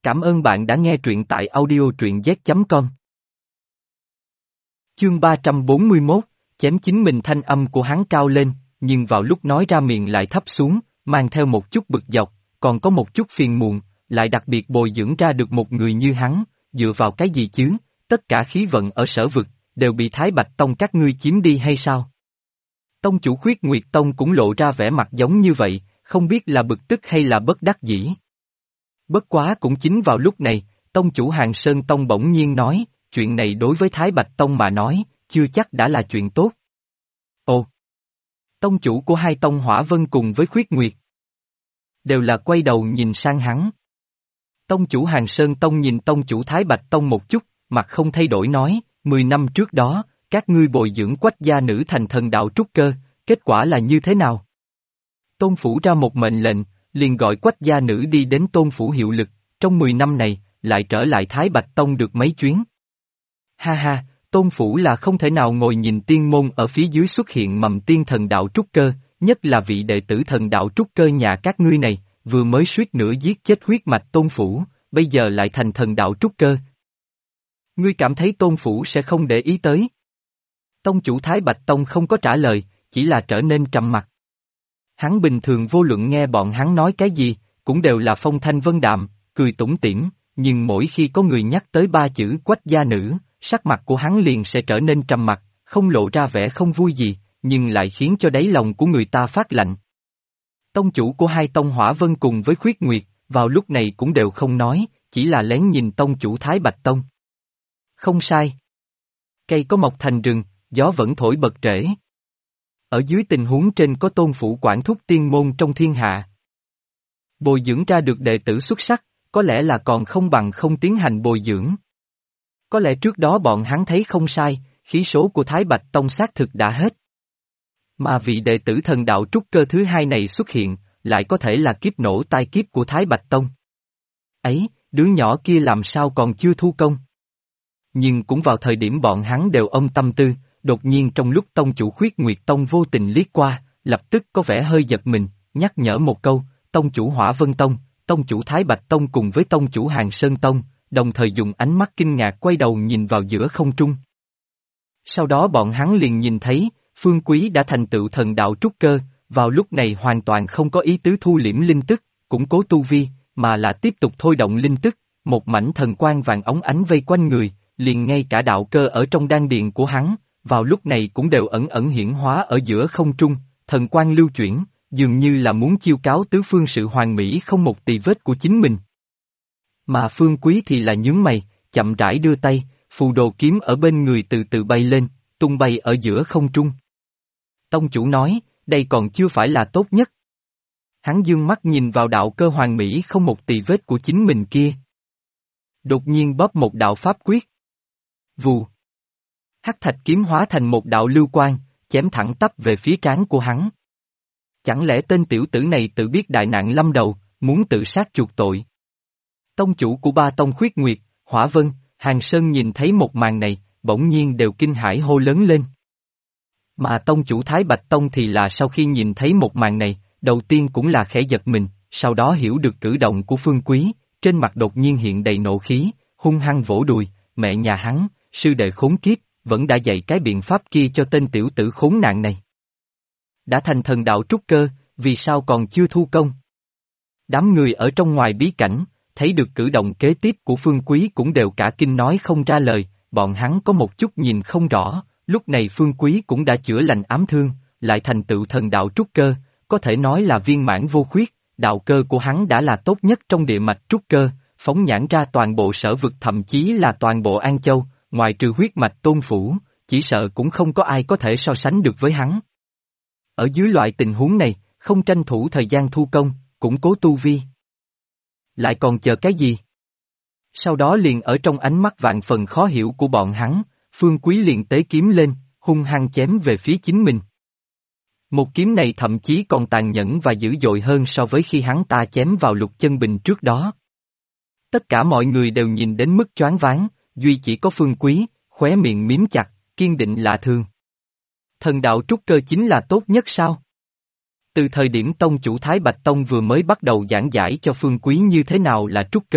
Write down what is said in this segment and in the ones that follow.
Cảm ơn bạn đã nghe truyện tại audio truyện z.com. Chương 341, chém chính mình. Thanh âm của hắn cao lên, nhưng vào lúc nói ra miệng lại thấp xuống, mang theo một chút bực dọc, còn có một chút phiền muộn, lại đặc biệt bồi dưỡng ra được một người như hắn, dựa vào cái gì chứ, tất cả khí vận ở Sở Vực, đều bị Thái Bạch Tông các ngươi chiếm đi hay sao? Tông chủ Khuyết Nguyệt Tông cũng lộ ra vẻ mặt giống như vậy, không biết là bực tức hay là bất đắc dĩ. Bất quá cũng chính vào lúc này, tông chủ Hàng Sơn Tông bỗng nhiên nói, chuyện này đối với Thái Bạch Tông mà nói, chưa chắc đã là chuyện tốt. Ồ! Tông chủ của hai tông Hỏa Vân cùng với Khuyết Nguyệt đều là quay đầu nhìn sang hắn. Tông chủ Hàng Sơn Tông nhìn tông chủ Thái Bạch Tông một chút, mặt không thay đổi nói, 10 năm trước đó, các ngươi bồi dưỡng Quách gia nữ thành thần đạo trúc cơ, kết quả là như thế nào? Tôn phủ ra một mệnh lệnh, liền gọi Quách gia nữ đi đến Tôn phủ hiệu lực, trong 10 năm này, lại trở lại Thái Bạch Tông được mấy chuyến. Ha ha, Tôn phủ là không thể nào ngồi nhìn tiên môn ở phía dưới xuất hiện mầm tiên thần đạo trúc cơ, nhất là vị đệ tử thần đạo trúc cơ nhà các ngươi này, vừa mới suýt nữa giết chết huyết mạch Tôn phủ, bây giờ lại thành thần đạo trúc cơ. Ngươi cảm thấy Tôn phủ sẽ không để ý tới? Tông chủ Thái Bạch Tông không có trả lời, chỉ là trở nên trầm mặc. Hắn bình thường vô luận nghe bọn hắn nói cái gì, cũng đều là phong thanh vân đạm, cười tủm tỉm, nhưng mỗi khi có người nhắc tới ba chữ Quách gia nữ, sắc mặt của hắn liền sẽ trở nên trầm mặc, không lộ ra vẻ không vui gì, nhưng lại khiến cho đáy lòng của người ta phát lạnh. Tông chủ của hai tông Hỏa Vân cùng với Khuyết Nguyệt, vào lúc này cũng đều không nói, chỉ là lén nhìn tông chủ Thái Bạch Tông. Không sai. Cây có mọc thành rừng, gió vẫn thổi bật trễ. Ở dưới tình huống trên có Tôn phủ quản thúc tiên môn trong thiên hạ. Bồi dưỡng ra được đệ tử xuất sắc, có lẽ là còn không bằng không tiến hành bồi dưỡng. Có lẽ trước đó bọn hắn thấy không sai, khí số của Thái Bạch Tông xác thực đã hết. Mà vị đệ tử thần đạo trúc cơ thứ hai này xuất hiện, lại có thể là kiếp nổ tai kiếp của Thái Bạch Tông. Ấy, đứa nhỏ kia làm sao còn chưa thu công? Nhưng cũng vào thời điểm bọn hắn đều âm tâm tư, đột nhiên trong lúc tông chủ Khuyết Nguyệt Tông vô tình liếc qua, lập tức có vẻ hơi giật mình, nhắc nhở một câu, tông chủ Hỏa Vân Tông, tông chủ Thái Bạch Tông cùng với tông chủ Hàng Sơn Tông, đồng thời dùng ánh mắt kinh ngạc quay đầu nhìn vào giữa không trung. Sau đó bọn hắn liền nhìn thấy, Phương Quý đã thành tựu thần đạo trúc cơ, vào lúc này hoàn toàn không có ý tứ thu liễm linh tức, củng cố tu vi, mà là tiếp tục thôi động linh tức, một mảnh thần quang vàng óng ánh vây quanh người, liền ngay cả đạo cơ ở trong đan điền của hắn, vào lúc này cũng đều ẩn ẩn hiển hóa ở giữa không trung, thần quang lưu chuyển, dường như là muốn chiêu cáo tứ phương sự hoàn mỹ không một tì vết của chính mình. Mà Phương Quý thì là nhướng mày, chậm rãi đưa tay, phù đồ kiếm ở bên người từ từ bay lên, tung bay ở giữa không trung. Tông chủ nói, đây còn chưa phải là tốt nhất. Hắn dương mắt nhìn vào đạo cơ hoàn mỹ không một tì vết của chính mình kia. Đột nhiên bóp một đạo pháp quyết. Vù. Hắc thạch kiếm hóa thành một đạo lưu quang, chém thẳng tắp về phía trán của hắn. Chẳng lẽ tên tiểu tử này tự biết đại nạn lâm đầu, muốn tự sát chuộc tội? Tông chủ của ba tông Khuyết Nguyệt, Hỏa Vân, Hàng Sơn nhìn thấy một màn này, bỗng nhiên đều kinh hãi hô lớn lên. Mà tông chủ Thái Bạch Tông thì là sau khi nhìn thấy một màn này, đầu tiên cũng là khẽ giật mình, sau đó hiểu được cử động của Phương Quý, trên mặt đột nhiên hiện đầy nộ khí, hung hăng vỗ đùi, mẹ nhà hắn, sư đệ khốn kiếp, vẫn đã dạy cái biện pháp kia cho tên tiểu tử khốn nạn này. Đã thành thần đạo trúc cơ, vì sao còn chưa thu công? Đám người ở trong ngoài bí cảnh, thấy được cử động kế tiếp của Phương Quý cũng đều cả kinh nói không ra lời, bọn hắn có một chút nhìn không rõ, lúc này Phương Quý cũng đã chữa lành ám thương, lại thành tựu thần đạo trúc cơ, có thể nói là viên mãn vô khuyết, đạo cơ của hắn đã là tốt nhất trong địa mạch trúc cơ, phóng nhãn ra toàn bộ Sở Vực thậm chí là toàn bộ An Châu, ngoài trừ huyết mạch Tôn phủ, chỉ sợ cũng không có ai có thể so sánh được với hắn. Ở dưới loại tình huống này, không tranh thủ thời gian thu công, củng cố tu vi. Lại còn chờ cái gì? Sau đó liền ở trong ánh mắt vạn phần khó hiểu của bọn hắn, Phương Quý liền tế kiếm lên, hung hăng chém về phía chính mình. Một kiếm này thậm chí còn tàn nhẫn và dữ dội hơn so với khi hắn ta chém vào Lục Chân Bình trước đó. Tất cả mọi người đều nhìn đến mức choáng váng, duy chỉ có Phương Quý, khóe miệng miếm chặt, kiên định lạ thường. Thần đạo trúc cơ chính là tốt nhất sao? Từ thời điểm tông chủ Thái Bạch Tông vừa mới bắt đầu giảng giải cho Phương Quý như thế nào là trúc cơ,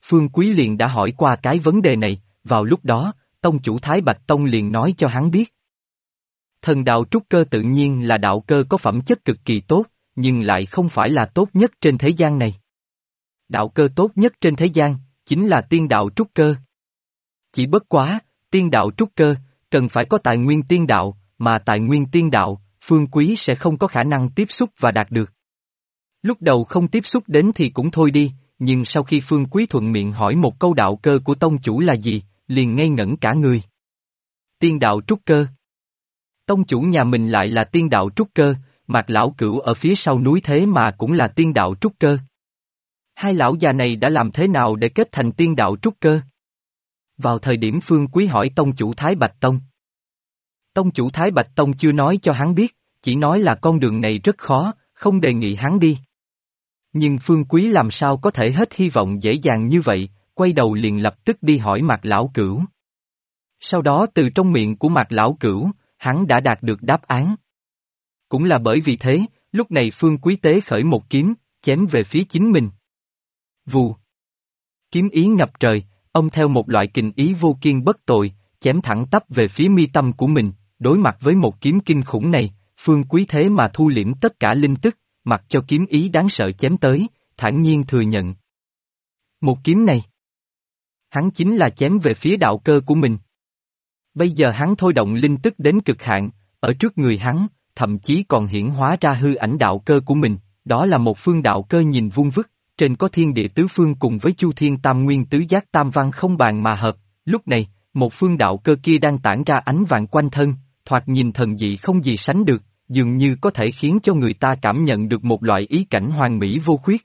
Phương Quý liền đã hỏi qua cái vấn đề này, vào lúc đó, tông chủ Thái Bạch Tông liền nói cho hắn biết. Thần đạo trúc cơ tự nhiên là đạo cơ có phẩm chất cực kỳ tốt, nhưng lại không phải là tốt nhất trên thế gian này. Đạo cơ tốt nhất trên thế gian, chính là tiên đạo trúc cơ. Chỉ bất quá, tiên đạo trúc cơ, cần phải có tài nguyên tiên đạo, mà tài nguyên tiên đạo, Phương Quý sẽ không có khả năng tiếp xúc và đạt được. Lúc đầu không tiếp xúc đến thì cũng thôi đi, nhưng sau khi Phương Quý thuận miệng hỏi một câu đạo cơ của tông chủ là gì, liền ngây ngẩn cả người. Tiên đạo trúc cơ. Tông chủ nhà mình lại là tiên đạo trúc cơ, Mạc lão cửu ở phía sau núi thế mà cũng là tiên đạo trúc cơ. Hai lão già này đã làm thế nào để kết thành tiên đạo trúc cơ? Vào thời điểm Phương Quý hỏi tông chủ Thái Bạch Tông. Tông chủ Thái Bạch Tông chưa nói cho hắn biết, chỉ nói là con đường này rất khó, không đề nghị hắn đi. Nhưng Phương Quý làm sao có thể hết hy vọng dễ dàng như vậy, quay đầu liền lập tức đi hỏi Mạc lão cửu. Sau đó từ trong miệng của Mạc lão cửu, hắn đã đạt được đáp án. Cũng là bởi vì thế, lúc này Phương Quý tế khởi một kiếm, chém về phía chính mình. Vù. Kiếm ý ngập trời, ông theo một loại kình ý vô kiên bất tội, chém thẳng tắp về phía mi tâm của mình, đối mặt với một kiếm kinh khủng này, Phương Quý thế mà thu liễm tất cả linh tức, mặc cho kiếm ý đáng sợ chém tới, thản nhiên thừa nhận. Một kiếm này, hắn chính là chém về phía đạo cơ của mình. Bây giờ hắn thôi động linh tức đến cực hạn, ở trước người hắn, thậm chí còn hiển hóa ra hư ảnh đạo cơ của mình, đó là một phương đạo cơ nhìn vuông vức, trên có thiên địa tứ phương cùng với chu thiên tam nguyên tứ giác tam văn không bàn mà hợp, lúc này, một phương đạo cơ kia đang tản ra ánh vàng quanh thân, thoạt nhìn thần dị không gì sánh được, dường như có thể khiến cho người ta cảm nhận được một loại ý cảnh hoàn mỹ vô khuyết.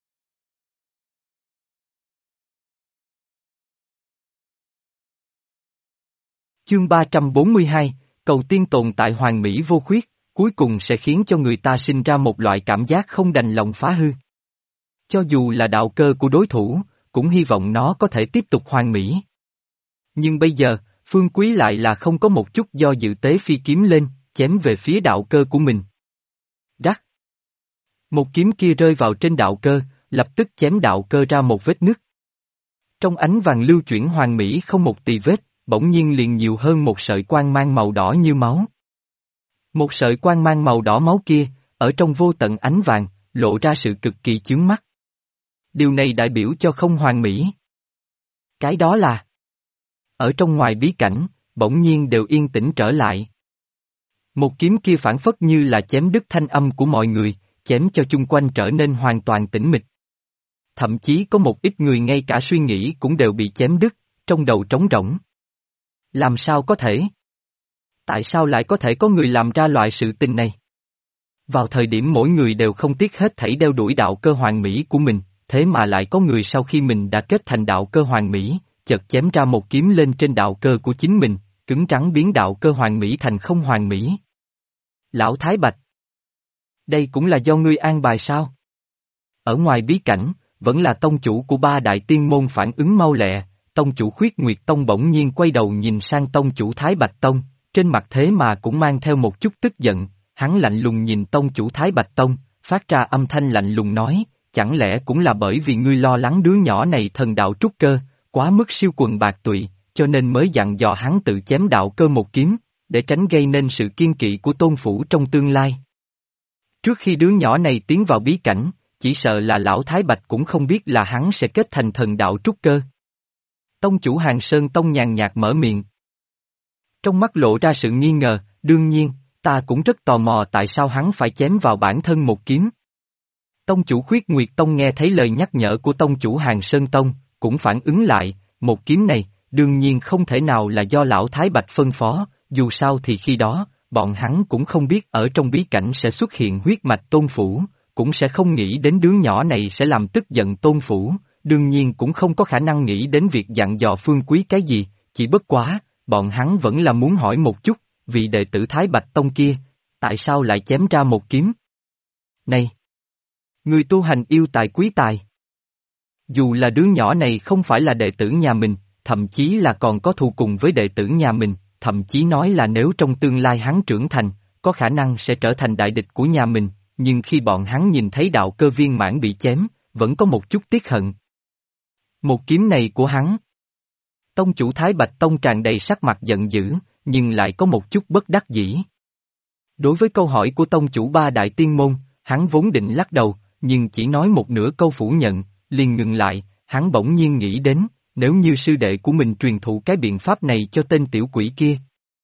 Chương 342, cầu tiên tồn tại hoàn mỹ vô khuyết, cuối cùng sẽ khiến cho người ta sinh ra một loại cảm giác không đành lòng phá hư. Cho dù là đạo cơ của đối thủ, cũng hy vọng nó có thể tiếp tục hoàn mỹ. Nhưng bây giờ, Phương Quý lại là không có một chút do dự tế phi kiếm lên, chém về phía đạo cơ của mình. Rắc. Một kiếm kia rơi vào trên đạo cơ, lập tức chém đạo cơ ra một vết nứt. Trong ánh vàng lưu chuyển hoàn mỹ không một tì vết, bỗng nhiên liền nhiều hơn một sợi quang mang màu đỏ như máu. Một sợi quang mang màu đỏ máu kia, ở trong vô tận ánh vàng, lộ ra sự cực kỳ chướng mắt. Điều này đại biểu cho không hoàn mỹ. Cái đó là ở trong ngoài bí cảnh, bỗng nhiên đều yên tĩnh trở lại. Một kiếm kia phảng phất như là chém đứt thanh âm của mọi người, chém cho chung quanh trở nên hoàn toàn tĩnh mịch. Thậm chí có một ít người ngay cả suy nghĩ cũng đều bị chém đứt, trong đầu trống rỗng. Làm sao có thể? Tại sao lại có thể có người làm ra loại sự tình này? Vào thời điểm mỗi người đều không tiếc hết thảy đeo đuổi đạo cơ hoàn mỹ của mình, thế mà lại có người sau khi mình đã kết thành đạo cơ hoàn mỹ, chợt chém ra một kiếm lên trên đạo cơ của chính mình, cứng rắn biến đạo cơ hoàn mỹ thành không hoàn mỹ. Lão Thái Bạch, đây cũng là do ngươi an bài sao? Ở ngoài bí cảnh, vẫn là tông chủ của ba đại tiên môn phản ứng mau lẹ, tông chủ Khuyết Nguyệt Tông bỗng nhiên quay đầu nhìn sang tông chủ Thái Bạch Tông, trên mặt thế mà cũng mang theo một chút tức giận, hắn lạnh lùng nhìn tông chủ Thái Bạch Tông, phát ra âm thanh lạnh lùng nói, chẳng lẽ cũng là bởi vì ngươi lo lắng đứa nhỏ này thần đạo trúc cơ, quá mức siêu quần bạc tụy, cho nên mới dặn dò hắn tự chém đạo cơ một kiếm, để tránh gây nên sự kiên kỵ của tôn phủ trong tương lai. Trước khi đứa nhỏ này tiến vào bí cảnh, chỉ sợ là lão Thái Bạch cũng không biết là hắn sẽ kết thành thần đạo trúc cơ. Tông chủ Hàng Sơn Tông nhàn nhạt mở miệng. Trong mắt lộ ra sự nghi ngờ, đương nhiên, ta cũng rất tò mò tại sao hắn phải chém vào bản thân một kiếm. Tông chủ Khuyết Nguyệt Tông nghe thấy lời nhắc nhở của tông chủ Hàng Sơn Tông, cũng phản ứng lại, một kiếm này, đương nhiên không thể nào là do lão Thái Bạch phân phó, dù sao thì khi đó, bọn hắn cũng không biết ở trong bí cảnh sẽ xuất hiện huyết mạch tôn phủ, cũng sẽ không nghĩ đến đứa nhỏ này sẽ làm tức giận tôn phủ, đương nhiên cũng không có khả năng nghĩ đến việc dặn dò Phương Quý cái gì, chỉ bất quá, bọn hắn vẫn là muốn hỏi một chút, vị đệ tử Thái Bạch Tông kia, tại sao lại chém ra một kiếm? Này! Người tu hành yêu tài quý tài. Dù là đứa nhỏ này không phải là đệ tử nhà mình, thậm chí là còn có thù cùng với đệ tử nhà mình, thậm chí nói là nếu trong tương lai hắn trưởng thành, có khả năng sẽ trở thành đại địch của nhà mình, nhưng khi bọn hắn nhìn thấy đạo cơ viên mãn bị chém, vẫn có một chút tiếc hận. Một kiếm này của hắn. Tông chủ Thái Bạch Tông tràn đầy sắc mặt giận dữ, nhưng lại có một chút bất đắc dĩ. Đối với câu hỏi của tông chủ ba đại tiên môn, hắn vốn định lắc đầu, nhưng chỉ nói một nửa câu phủ nhận, liền ngừng lại, hắn bỗng nhiên nghĩ đến, nếu như sư đệ của mình truyền thụ cái biện pháp này cho tên tiểu quỷ kia.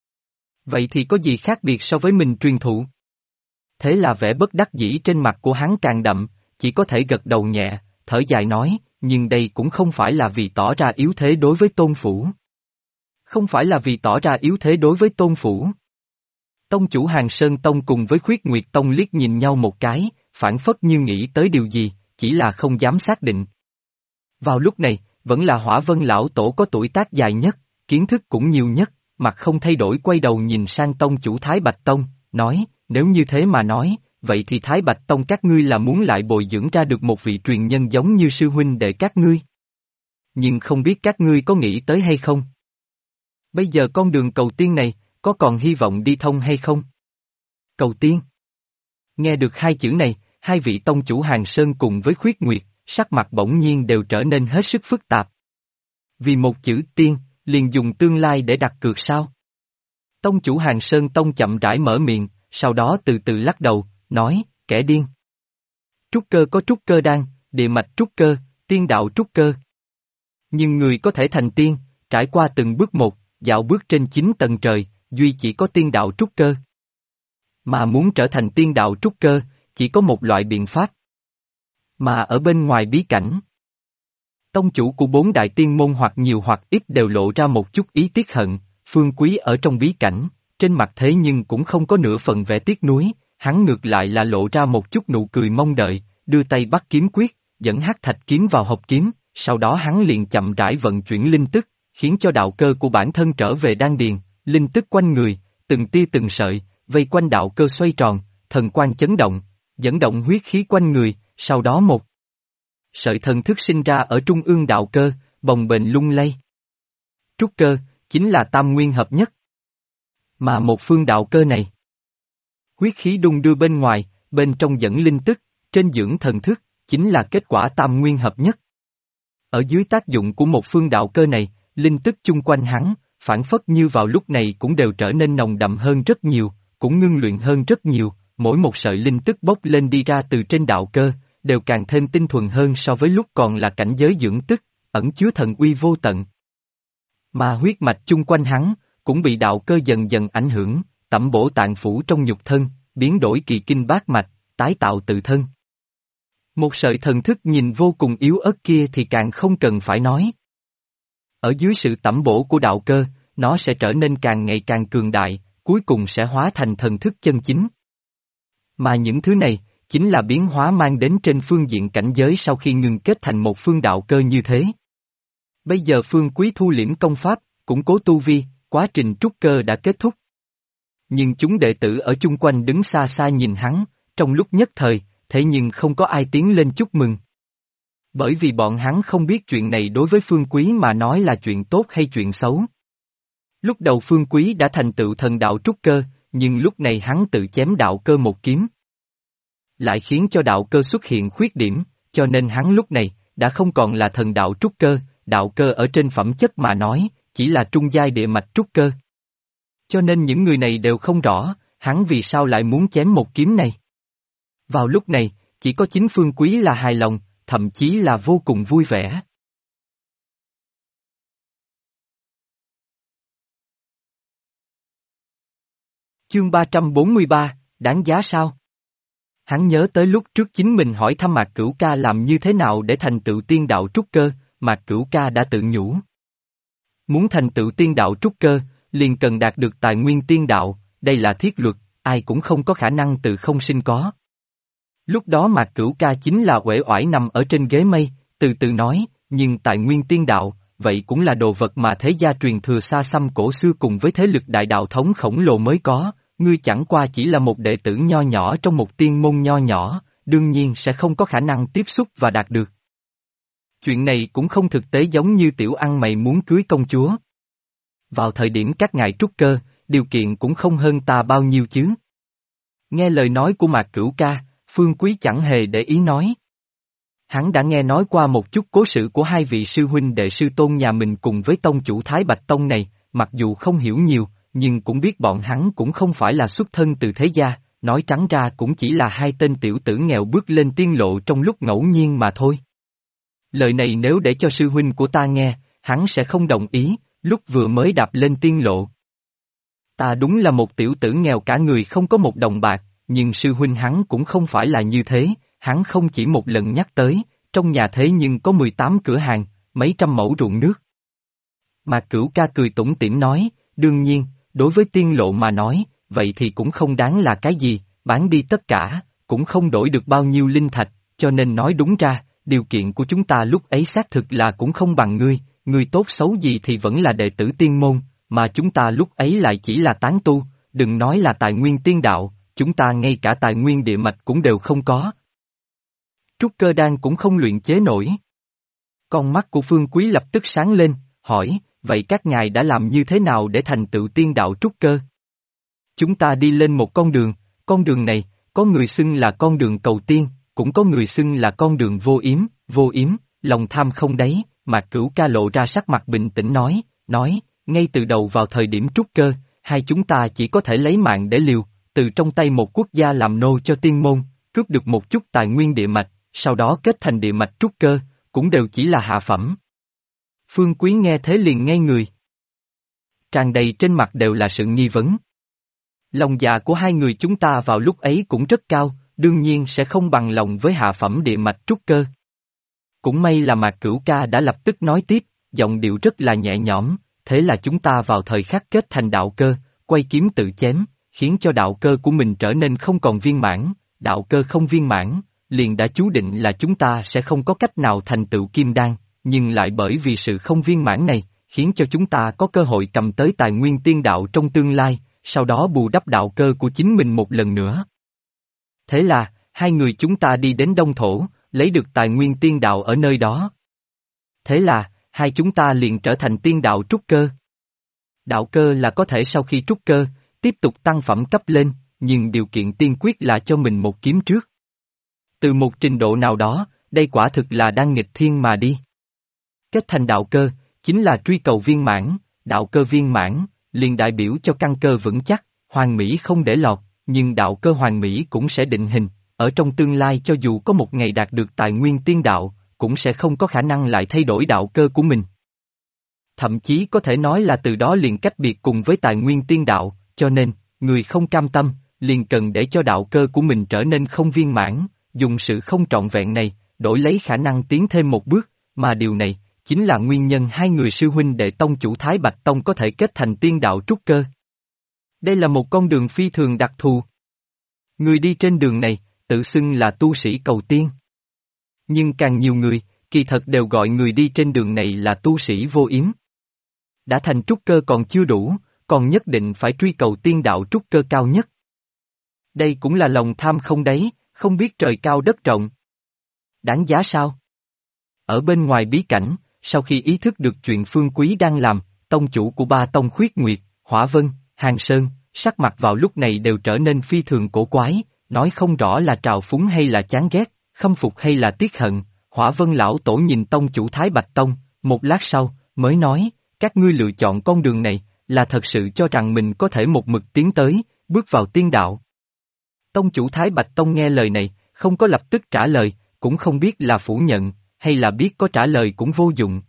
Vậy thì có gì khác biệt so với mình truyền thụ? Thế là vẻ bất đắc dĩ trên mặt của hắn càng đậm, chỉ có thể gật đầu nhẹ, thở dài nói, nhưng đây cũng không phải là vì tỏ ra yếu thế đối với tôn phủ. Không phải là vì tỏ ra yếu thế đối với tôn phủ. Tông chủ Hàng Sơn Tông cùng với Khuyết Nguyệt Tông liếc nhìn nhau một cái, phảng phất như nghĩ tới điều gì, chỉ là không dám xác định. Vào lúc này, vẫn là Hỏa Vân lão tổ có tuổi tác dài nhất, kiến thức cũng nhiều nhất, mặt không thay đổi quay đầu nhìn sang tông chủ Thái Bạch Tông, nói, nếu như thế mà nói, vậy thì Thái Bạch Tông các ngươi là muốn lại bồi dưỡng ra được một vị truyền nhân giống như sư huynh đệ các ngươi. Nhưng không biết các ngươi có nghĩ tới hay không? Bây giờ con đường cầu tiên này, có còn hy vọng đi thông hay không? Cầu tiên. Nghe được hai chữ này, hai vị tông chủ Hàng Sơn cùng với Khuyết Nguyệt, sắc mặt bỗng nhiên đều trở nên hết sức phức tạp. Vì một chữ tiên, liền dùng tương lai để đặt cược sao? Tông chủ Hàng Sơn Tông chậm rãi mở miệng, sau đó từ từ lắc đầu, nói, kẻ điên. Trúc cơ có trúc cơ đan, địa mạch trúc cơ, tiên đạo trúc cơ. Nhưng người có thể thành tiên, trải qua từng bước một, dạo bước trên 9 tầng trời, duy chỉ có tiên đạo trúc cơ. Mà muốn trở thành tiên đạo trúc cơ, chỉ có một loại biện pháp. Mà ở bên ngoài bí cảnh, tông chủ của 4 đại tiên môn hoặc nhiều hoặc ít đều lộ ra một chút ý tiếc hận, Phương Quý ở trong bí cảnh, trên mặt thế nhưng cũng không có nửa phần vẻ tiếc nuối, hắn ngược lại là lộ ra một chút nụ cười mong đợi, đưa tay bắt kiếm quyết, dẫn hắc thạch kiếm vào hộp kiếm, sau đó hắn liền chậm rãi vận chuyển linh tức, khiến cho đạo cơ của bản thân trở về đan điền, linh tức quanh người, từng tia từng sợi, vây quanh đạo cơ xoay tròn, thần quang chấn động, dẫn động huyết khí quanh người, sau đó một sợi thần thức sinh ra ở trung ương đạo cơ, bồng bềnh lung lay. Trúc cơ, chính là tam nguyên hợp nhất. Mà một phương đạo cơ này, huyết khí đung đưa bên ngoài, bên trong dẫn linh tức, trên dưỡng thần thức, chính là kết quả tam nguyên hợp nhất. Ở dưới tác dụng của một phương đạo cơ này, linh tức chung quanh hắn, phản phất như vào lúc này cũng đều trở nên nồng đậm hơn rất nhiều, cũng ngưng luyện hơn rất nhiều, mỗi một sợi linh tức bốc lên đi ra từ trên đạo cơ, đều càng thêm tinh thuần hơn so với lúc còn là cảnh giới dưỡng tức, ẩn chứa thần uy vô tận. Mà huyết mạch chung quanh hắn, cũng bị đạo cơ dần dần ảnh hưởng, tẩm bổ tạng phủ trong nhục thân, biến đổi kỳ kinh bát mạch, tái tạo tự thân. Một sợi thần thức nhìn vô cùng yếu ớt kia thì càng không cần phải nói. Ở dưới sự tẩm bổ của đạo cơ, nó sẽ trở nên càng ngày càng cường đại, cuối cùng sẽ hóa thành thần thức chân chính. Mà những thứ này, chính là biến hóa mang đến trên phương diện cảnh giới sau khi ngừng kết thành một phương đạo cơ như thế. Bây giờ Phương Quý thu liễm công pháp, củng cố tu vi, quá trình trúc cơ đã kết thúc. Nhưng chúng đệ tử ở chung quanh đứng xa xa nhìn hắn, trong lúc nhất thời, thế nhưng không có ai tiến lên chúc mừng. Bởi vì bọn hắn không biết chuyện này đối với Phương Quý mà nói là chuyện tốt hay chuyện xấu. Lúc đầu Phương Quý đã thành tựu thần đạo trúc cơ, nhưng lúc này hắn tự chém đạo cơ một kiếm. Lại khiến cho đạo cơ xuất hiện khuyết điểm, cho nên hắn lúc này, đã không còn là thần đạo trúc cơ, đạo cơ ở trên phẩm chất mà nói, chỉ là trung giai địa mạch trúc cơ. Cho nên những người này đều không rõ, hắn vì sao lại muốn chém một kiếm này. Vào lúc này, chỉ có chính Phương Quý là hài lòng, thậm chí là vô cùng vui vẻ. Chương 343, đáng giá sao? Hắn nhớ tới lúc trước chính mình hỏi thăm Mạc Cửu Ca làm như thế nào để thành tựu tiên đạo trúc cơ, Mạc Cửu Ca đã tự nhủ. Muốn thành tựu tiên đạo trúc cơ, liền cần đạt được tài nguyên tiên đạo, đây là thiết luật, ai cũng không có khả năng từ không sinh có. Lúc đó Mạc Cửu Ca chính là uể oải nằm ở trên ghế mây, từ từ nói, nhưng tài nguyên tiên đạo, vậy cũng là đồ vật mà thế gia truyền thừa xa xăm cổ xưa cùng với thế lực đại đạo thống khổng lồ mới có, ngươi chẳng qua chỉ là một đệ tử nho nhỏ trong một tiên môn nho nhỏ, đương nhiên sẽ không có khả năng tiếp xúc và đạt được. Chuyện này cũng không thực tế giống như tiểu ăn mày muốn cưới công chúa. Vào thời điểm các ngài trúc cơ, điều kiện cũng không hơn ta bao nhiêu chứ. Nghe lời nói của Mạc Cửu Ca, Phương Quý chẳng hề để ý nói. Hắn đã nghe nói qua một chút cố sự của hai vị sư huynh đệ sư tôn nhà mình cùng với tông chủ Thái Bạch Tông này, mặc dù không hiểu nhiều, nhưng cũng biết bọn hắn cũng không phải là xuất thân từ thế gia, nói trắng ra cũng chỉ là hai tên tiểu tử nghèo bước lên tiên lộ trong lúc ngẫu nhiên mà thôi. Lời này nếu để cho sư huynh của ta nghe, hắn sẽ không đồng ý, lúc vừa mới đạp lên tiên lộ. Ta đúng là một tiểu tử nghèo cả người không có một đồng bạc, nhưng sư huynh hắn cũng không phải là như thế, hắn không chỉ một lần nhắc tới, trong nhà thế nhưng có 18 cửa hàng, mấy trăm mẫu ruộng nước. Mà Cửu Ca cười tủm tỉm nói, đương nhiên, đối với tiên lộ mà nói, vậy thì cũng không đáng là cái gì, bán đi tất cả, cũng không đổi được bao nhiêu linh thạch, cho nên nói đúng ra, điều kiện của chúng ta lúc ấy xác thực là cũng không bằng ngươi tốt xấu gì thì vẫn là đệ tử tiên môn, mà chúng ta lúc ấy lại chỉ là tán tu, đừng nói là tài nguyên tiên đạo, chúng ta ngay cả tài nguyên địa mạch cũng đều không có. Trúc Cơ Đan cũng không luyện chế nổi. Con mắt của Phương Quý lập tức sáng lên, hỏi, vậy các ngài đã làm như thế nào để thành tựu tiên đạo trúc cơ? Chúng ta đi lên một con đường này, có người xưng là con đường cầu tiên, cũng có người xưng là con đường vô yếm, lòng tham không đáy, mà Cửu Ca lộ ra sắc mặt bình tĩnh nói, ngay từ đầu vào thời điểm trúc cơ, hai chúng ta chỉ có thể lấy mạng để liều, từ trong tay một quốc gia làm nô cho tiên môn, cướp được một chút tài nguyên địa mạch, sau đó kết thành địa mạch trúc cơ, cũng đều chỉ là hạ phẩm. Phương Quý nghe thế liền ngây người. Tràn đầy trên mặt đều là sự nghi vấn. Lòng dạ của hai người chúng ta vào lúc ấy cũng rất cao, đương nhiên sẽ không bằng lòng với hạ phẩm địa mạch trúc cơ. Cũng may là Mạc Cửu Ca đã lập tức nói tiếp, giọng điệu rất là nhẹ nhõm, thế là chúng ta vào thời khắc kết thành đạo cơ, quay kiếm tự chém, khiến cho đạo cơ của mình trở nên không còn viên mãn, đạo cơ không viên mãn, liền đã chú định là chúng ta sẽ không có cách nào thành tựu kim đan, nhưng lại bởi vì sự không viên mãn này, khiến cho chúng ta có cơ hội cầm tới tài nguyên tiên đạo trong tương lai, sau đó bù đắp đạo cơ của chính mình một lần nữa. Thế là, hai người chúng ta đi đến Đông Thổ, lấy được tài nguyên tiên đạo ở nơi đó. Thế là, hai chúng ta liền trở thành tiên đạo trúc cơ. Đạo cơ là có thể sau khi trúc cơ, tiếp tục tăng phẩm cấp lên, nhưng điều kiện tiên quyết là cho mình một kiếm trước. Từ một trình độ nào đó, đây quả thực là đang nghịch thiên mà đi. Kết thành đạo cơ, chính là truy cầu viên mãn, đạo cơ viên mãn, liền đại biểu cho căn cơ vững chắc, hoàn mỹ không để lọt, nhưng đạo cơ hoàn mỹ cũng sẽ định hình, ở trong tương lai cho dù có một ngày đạt được tài nguyên tiên đạo, cũng sẽ không có khả năng lại thay đổi đạo cơ của mình. Thậm chí có thể nói là từ đó liền cách biệt cùng với tài nguyên tiên đạo, cho nên, người không cam tâm, liền cần để cho đạo cơ của mình trở nên không viên mãn, dùng sự không trọn vẹn này, đổi lấy khả năng tiến thêm một bước, mà điều này, chính là nguyên nhân hai người sư huynh đệ tông chủ Thái Bạch Tông có thể kết thành tiên đạo trúc cơ. Đây là một con đường phi thường đặc thù. Người đi trên đường này, tự xưng là tu sĩ cầu tiên. Nhưng càng nhiều người, kỳ thật đều gọi người đi trên đường này là tu sĩ vô yếm. Đã thành trúc cơ còn chưa đủ, còn nhất định phải truy cầu tiên đạo trúc cơ cao nhất. Đây cũng là lòng tham không đáy, không biết trời cao đất rộng. Đáng giá sao? Ở bên ngoài bí cảnh, sau khi ý thức được chuyện Phương Quý đang làm, tông chủ của ba tông Khuyết Nguyệt, Hỏa Vân, Hàng Sơn, sắc mặt vào lúc này đều trở nên phi thường cổ quái, nói không rõ là trào phúng hay là chán ghét, khâm phục hay là tiếc hận. Hỏa Vân lão tổ nhìn tông chủ Thái Bạch Tông, một lát sau, mới nói, các ngươi lựa chọn con đường này, là thật sự cho rằng mình có thể một mực tiến tới, bước vào tiên đạo. Tông chủ Thái Bạch Tông nghe lời này, không có lập tức trả lời, cũng không biết là phủ nhận, hay là biết có trả lời cũng vô dụng.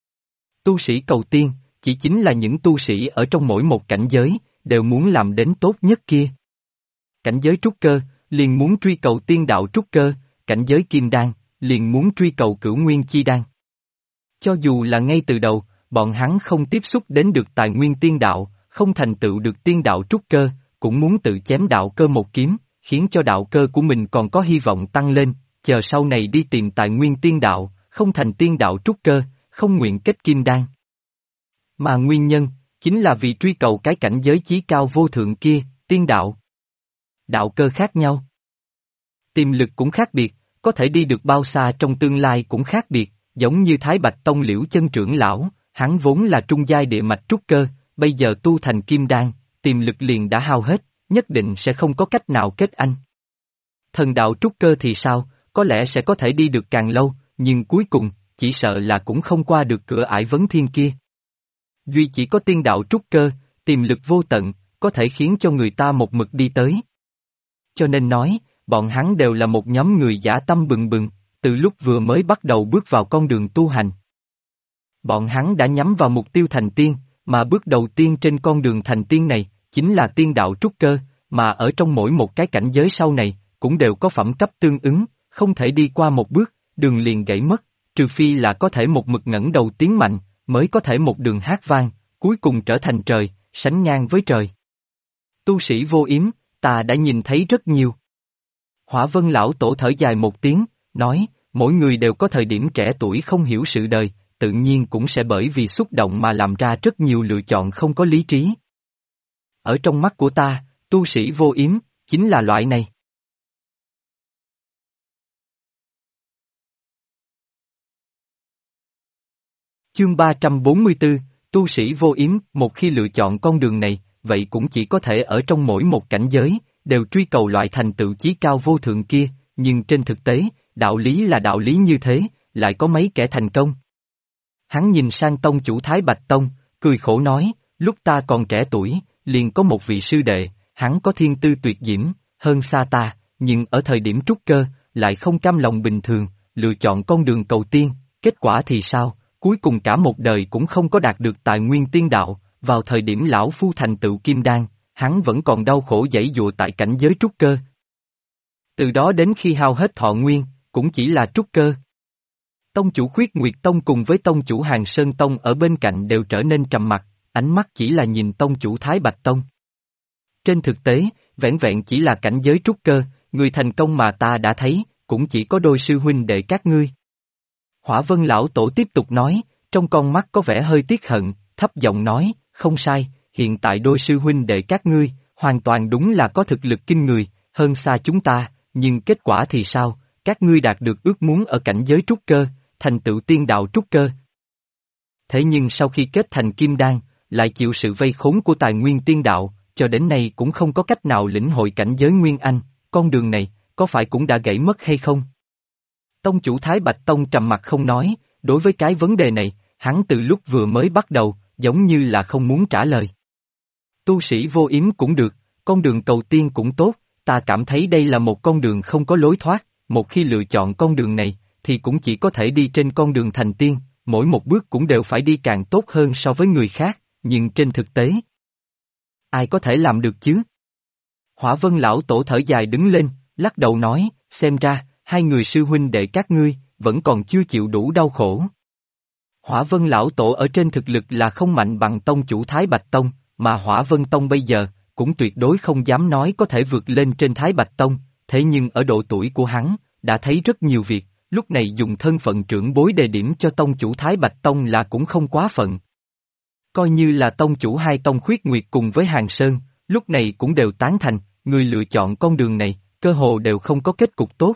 Tu sĩ cầu tiên, chỉ chính là những tu sĩ ở trong mỗi một cảnh giới, đều muốn làm đến tốt nhất kia. Cảnh giới trúc cơ, liền muốn truy cầu tiên đạo trúc cơ, cảnh giới kim đan, liền muốn truy cầu cửu nguyên chi đan. Cho dù là ngay từ đầu, bọn hắn không tiếp xúc đến được tài nguyên tiên đạo, không thành tựu được tiên đạo trúc cơ, cũng muốn tự chém đạo cơ một kiếm, khiến cho đạo cơ của mình còn có hy vọng tăng lên, chờ sau này đi tìm tài nguyên tiên đạo, không thành tiên đạo trúc cơ, không nguyện kết kim đan. Mà nguyên nhân, chính là vì truy cầu cái cảnh giới chí cao vô thượng kia, tiên đạo. Đạo cơ khác nhau. Tiềm lực cũng khác biệt, có thể đi được bao xa trong tương lai cũng khác biệt, giống như Thái Bạch Tông Liễu Chân trưởng lão, hắn vốn là trung giai địa mạch trúc cơ, bây giờ tu thành kim đan, tiềm lực liền đã hao hết, nhất định sẽ không có cách nào kết anh. Thần đạo trúc cơ thì sao, có lẽ sẽ có thể đi được càng lâu, nhưng cuối cùng, chỉ sợ là cũng không qua được cửa ải vấn thiên kia. Duy chỉ có tiên đạo trúc cơ, tiềm lực vô tận, có thể khiến cho người ta một mực đi tới. Cho nên nói, bọn hắn đều là một nhóm người dã tâm bừng bừng, từ lúc vừa mới bắt đầu bước vào con đường tu hành. Bọn hắn đã nhắm vào mục tiêu thành tiên, mà bước đầu tiên trên con đường thành tiên này, chính là tiên đạo trúc cơ, mà ở trong mỗi một cái cảnh giới sau này, cũng đều có phẩm cấp tương ứng, không thể đi qua một bước, đường liền gãy mất, trừ phi là có thể một mực ngẩng đầu tiến mạnh, mới có thể một đường hát vang, cuối cùng trở thành trời, sánh ngang với trời. Tu sĩ vô yếm, ta đã nhìn thấy rất nhiều. Hỏa Vân lão tổ thở dài một tiếng, nói, mỗi người đều có thời điểm trẻ tuổi không hiểu sự đời, tự nhiên cũng sẽ bởi vì xúc động mà làm ra rất nhiều lựa chọn không có lý trí. Ở trong mắt của ta, tu sĩ vô yếm, chính là loại này. Chương 344, tu sĩ vô yếm, một khi lựa chọn con đường này, vậy cũng chỉ có thể ở trong mỗi một cảnh giới, đều truy cầu loại thành tựu chí cao vô thượng kia, nhưng trên thực tế, đạo lý là đạo lý như thế, lại có mấy kẻ thành công. Hắn nhìn sang tông chủ Thái Bạch Tông, cười khổ nói, lúc ta còn trẻ tuổi, liền có một vị sư đệ, hắn có thiên tư tuyệt diễm, hơn xa ta, nhưng ở thời điểm trúc cơ, lại không cam lòng bình thường, lựa chọn con đường cầu tiên, kết quả thì sao, cuối cùng cả một đời cũng không có đạt được tài nguyên tiên đạo, vào thời điểm lão phu thành tựu kim đan, hắn vẫn còn đau khổ giãy dụa tại cảnh giới trúc cơ. Từ đó đến khi hao hết thọ nguyên, cũng chỉ là trúc cơ. Tông chủ Khuyết Nguyệt Tông cùng với tông chủ Hàng Sơn Tông ở bên cạnh đều trở nên trầm mặc, ánh mắt chỉ là nhìn tông chủ Thái Bạch Tông. Trên thực tế, vẻn vẹn chỉ là cảnh giới trúc cơ, người thành công mà ta đã thấy, cũng chỉ có đôi sư huynh đệ các ngươi. Hỏa Vân lão tổ tiếp tục nói, trong con mắt có vẻ hơi tiếc hận, thấp giọng nói, không sai, hiện tại đôi sư huynh đệ các ngươi, hoàn toàn đúng là có thực lực kinh người, hơn xa chúng ta, nhưng kết quả thì sao, các ngươi đạt được ước muốn ở cảnh giới trúc cơ, thành tựu tiên đạo trúc cơ. Thế nhưng sau khi kết thành kim đan, lại chịu sự vây khốn của tài nguyên tiên đạo, cho đến nay cũng không có cách nào lĩnh hội cảnh giới Nguyên Anh, con đường này, có phải cũng đã gãy mất hay không? Tông chủ Thái Bạch Tông trầm mặt không nói, đối với cái vấn đề này, hắn từ lúc vừa mới bắt đầu, giống như là không muốn trả lời. Tu sĩ vô yếm cũng được, con đường cầu tiên cũng tốt, ta cảm thấy đây là một con đường không có lối thoát, một khi lựa chọn con đường này, thì cũng chỉ có thể đi trên con đường thành tiên, mỗi một bước cũng đều phải đi càng tốt hơn so với người khác, nhưng trên thực tế, ai có thể làm được chứ? Hỏa Vân lão tổ thở dài đứng lên, lắc đầu nói, xem ra, hai người sư huynh đệ các ngươi, vẫn còn chưa chịu đủ đau khổ. Hỏa Vân lão tổ ở trên thực lực là không mạnh bằng tông chủ Thái Bạch Tông, mà Hỏa Vân Tông bây giờ, cũng tuyệt đối không dám nói có thể vượt lên trên Thái Bạch Tông, thế nhưng ở độ tuổi của hắn, đã thấy rất nhiều việc, lúc này dùng thân phận trưởng bối đề điểm cho tông chủ Thái Bạch Tông là cũng không quá phận. Coi như là tông chủ hai tông Khuyết Nguyệt cùng với Hàng Sơn, lúc này cũng đều tán thành, người lựa chọn con đường này, cơ hồ đều không có kết cục tốt.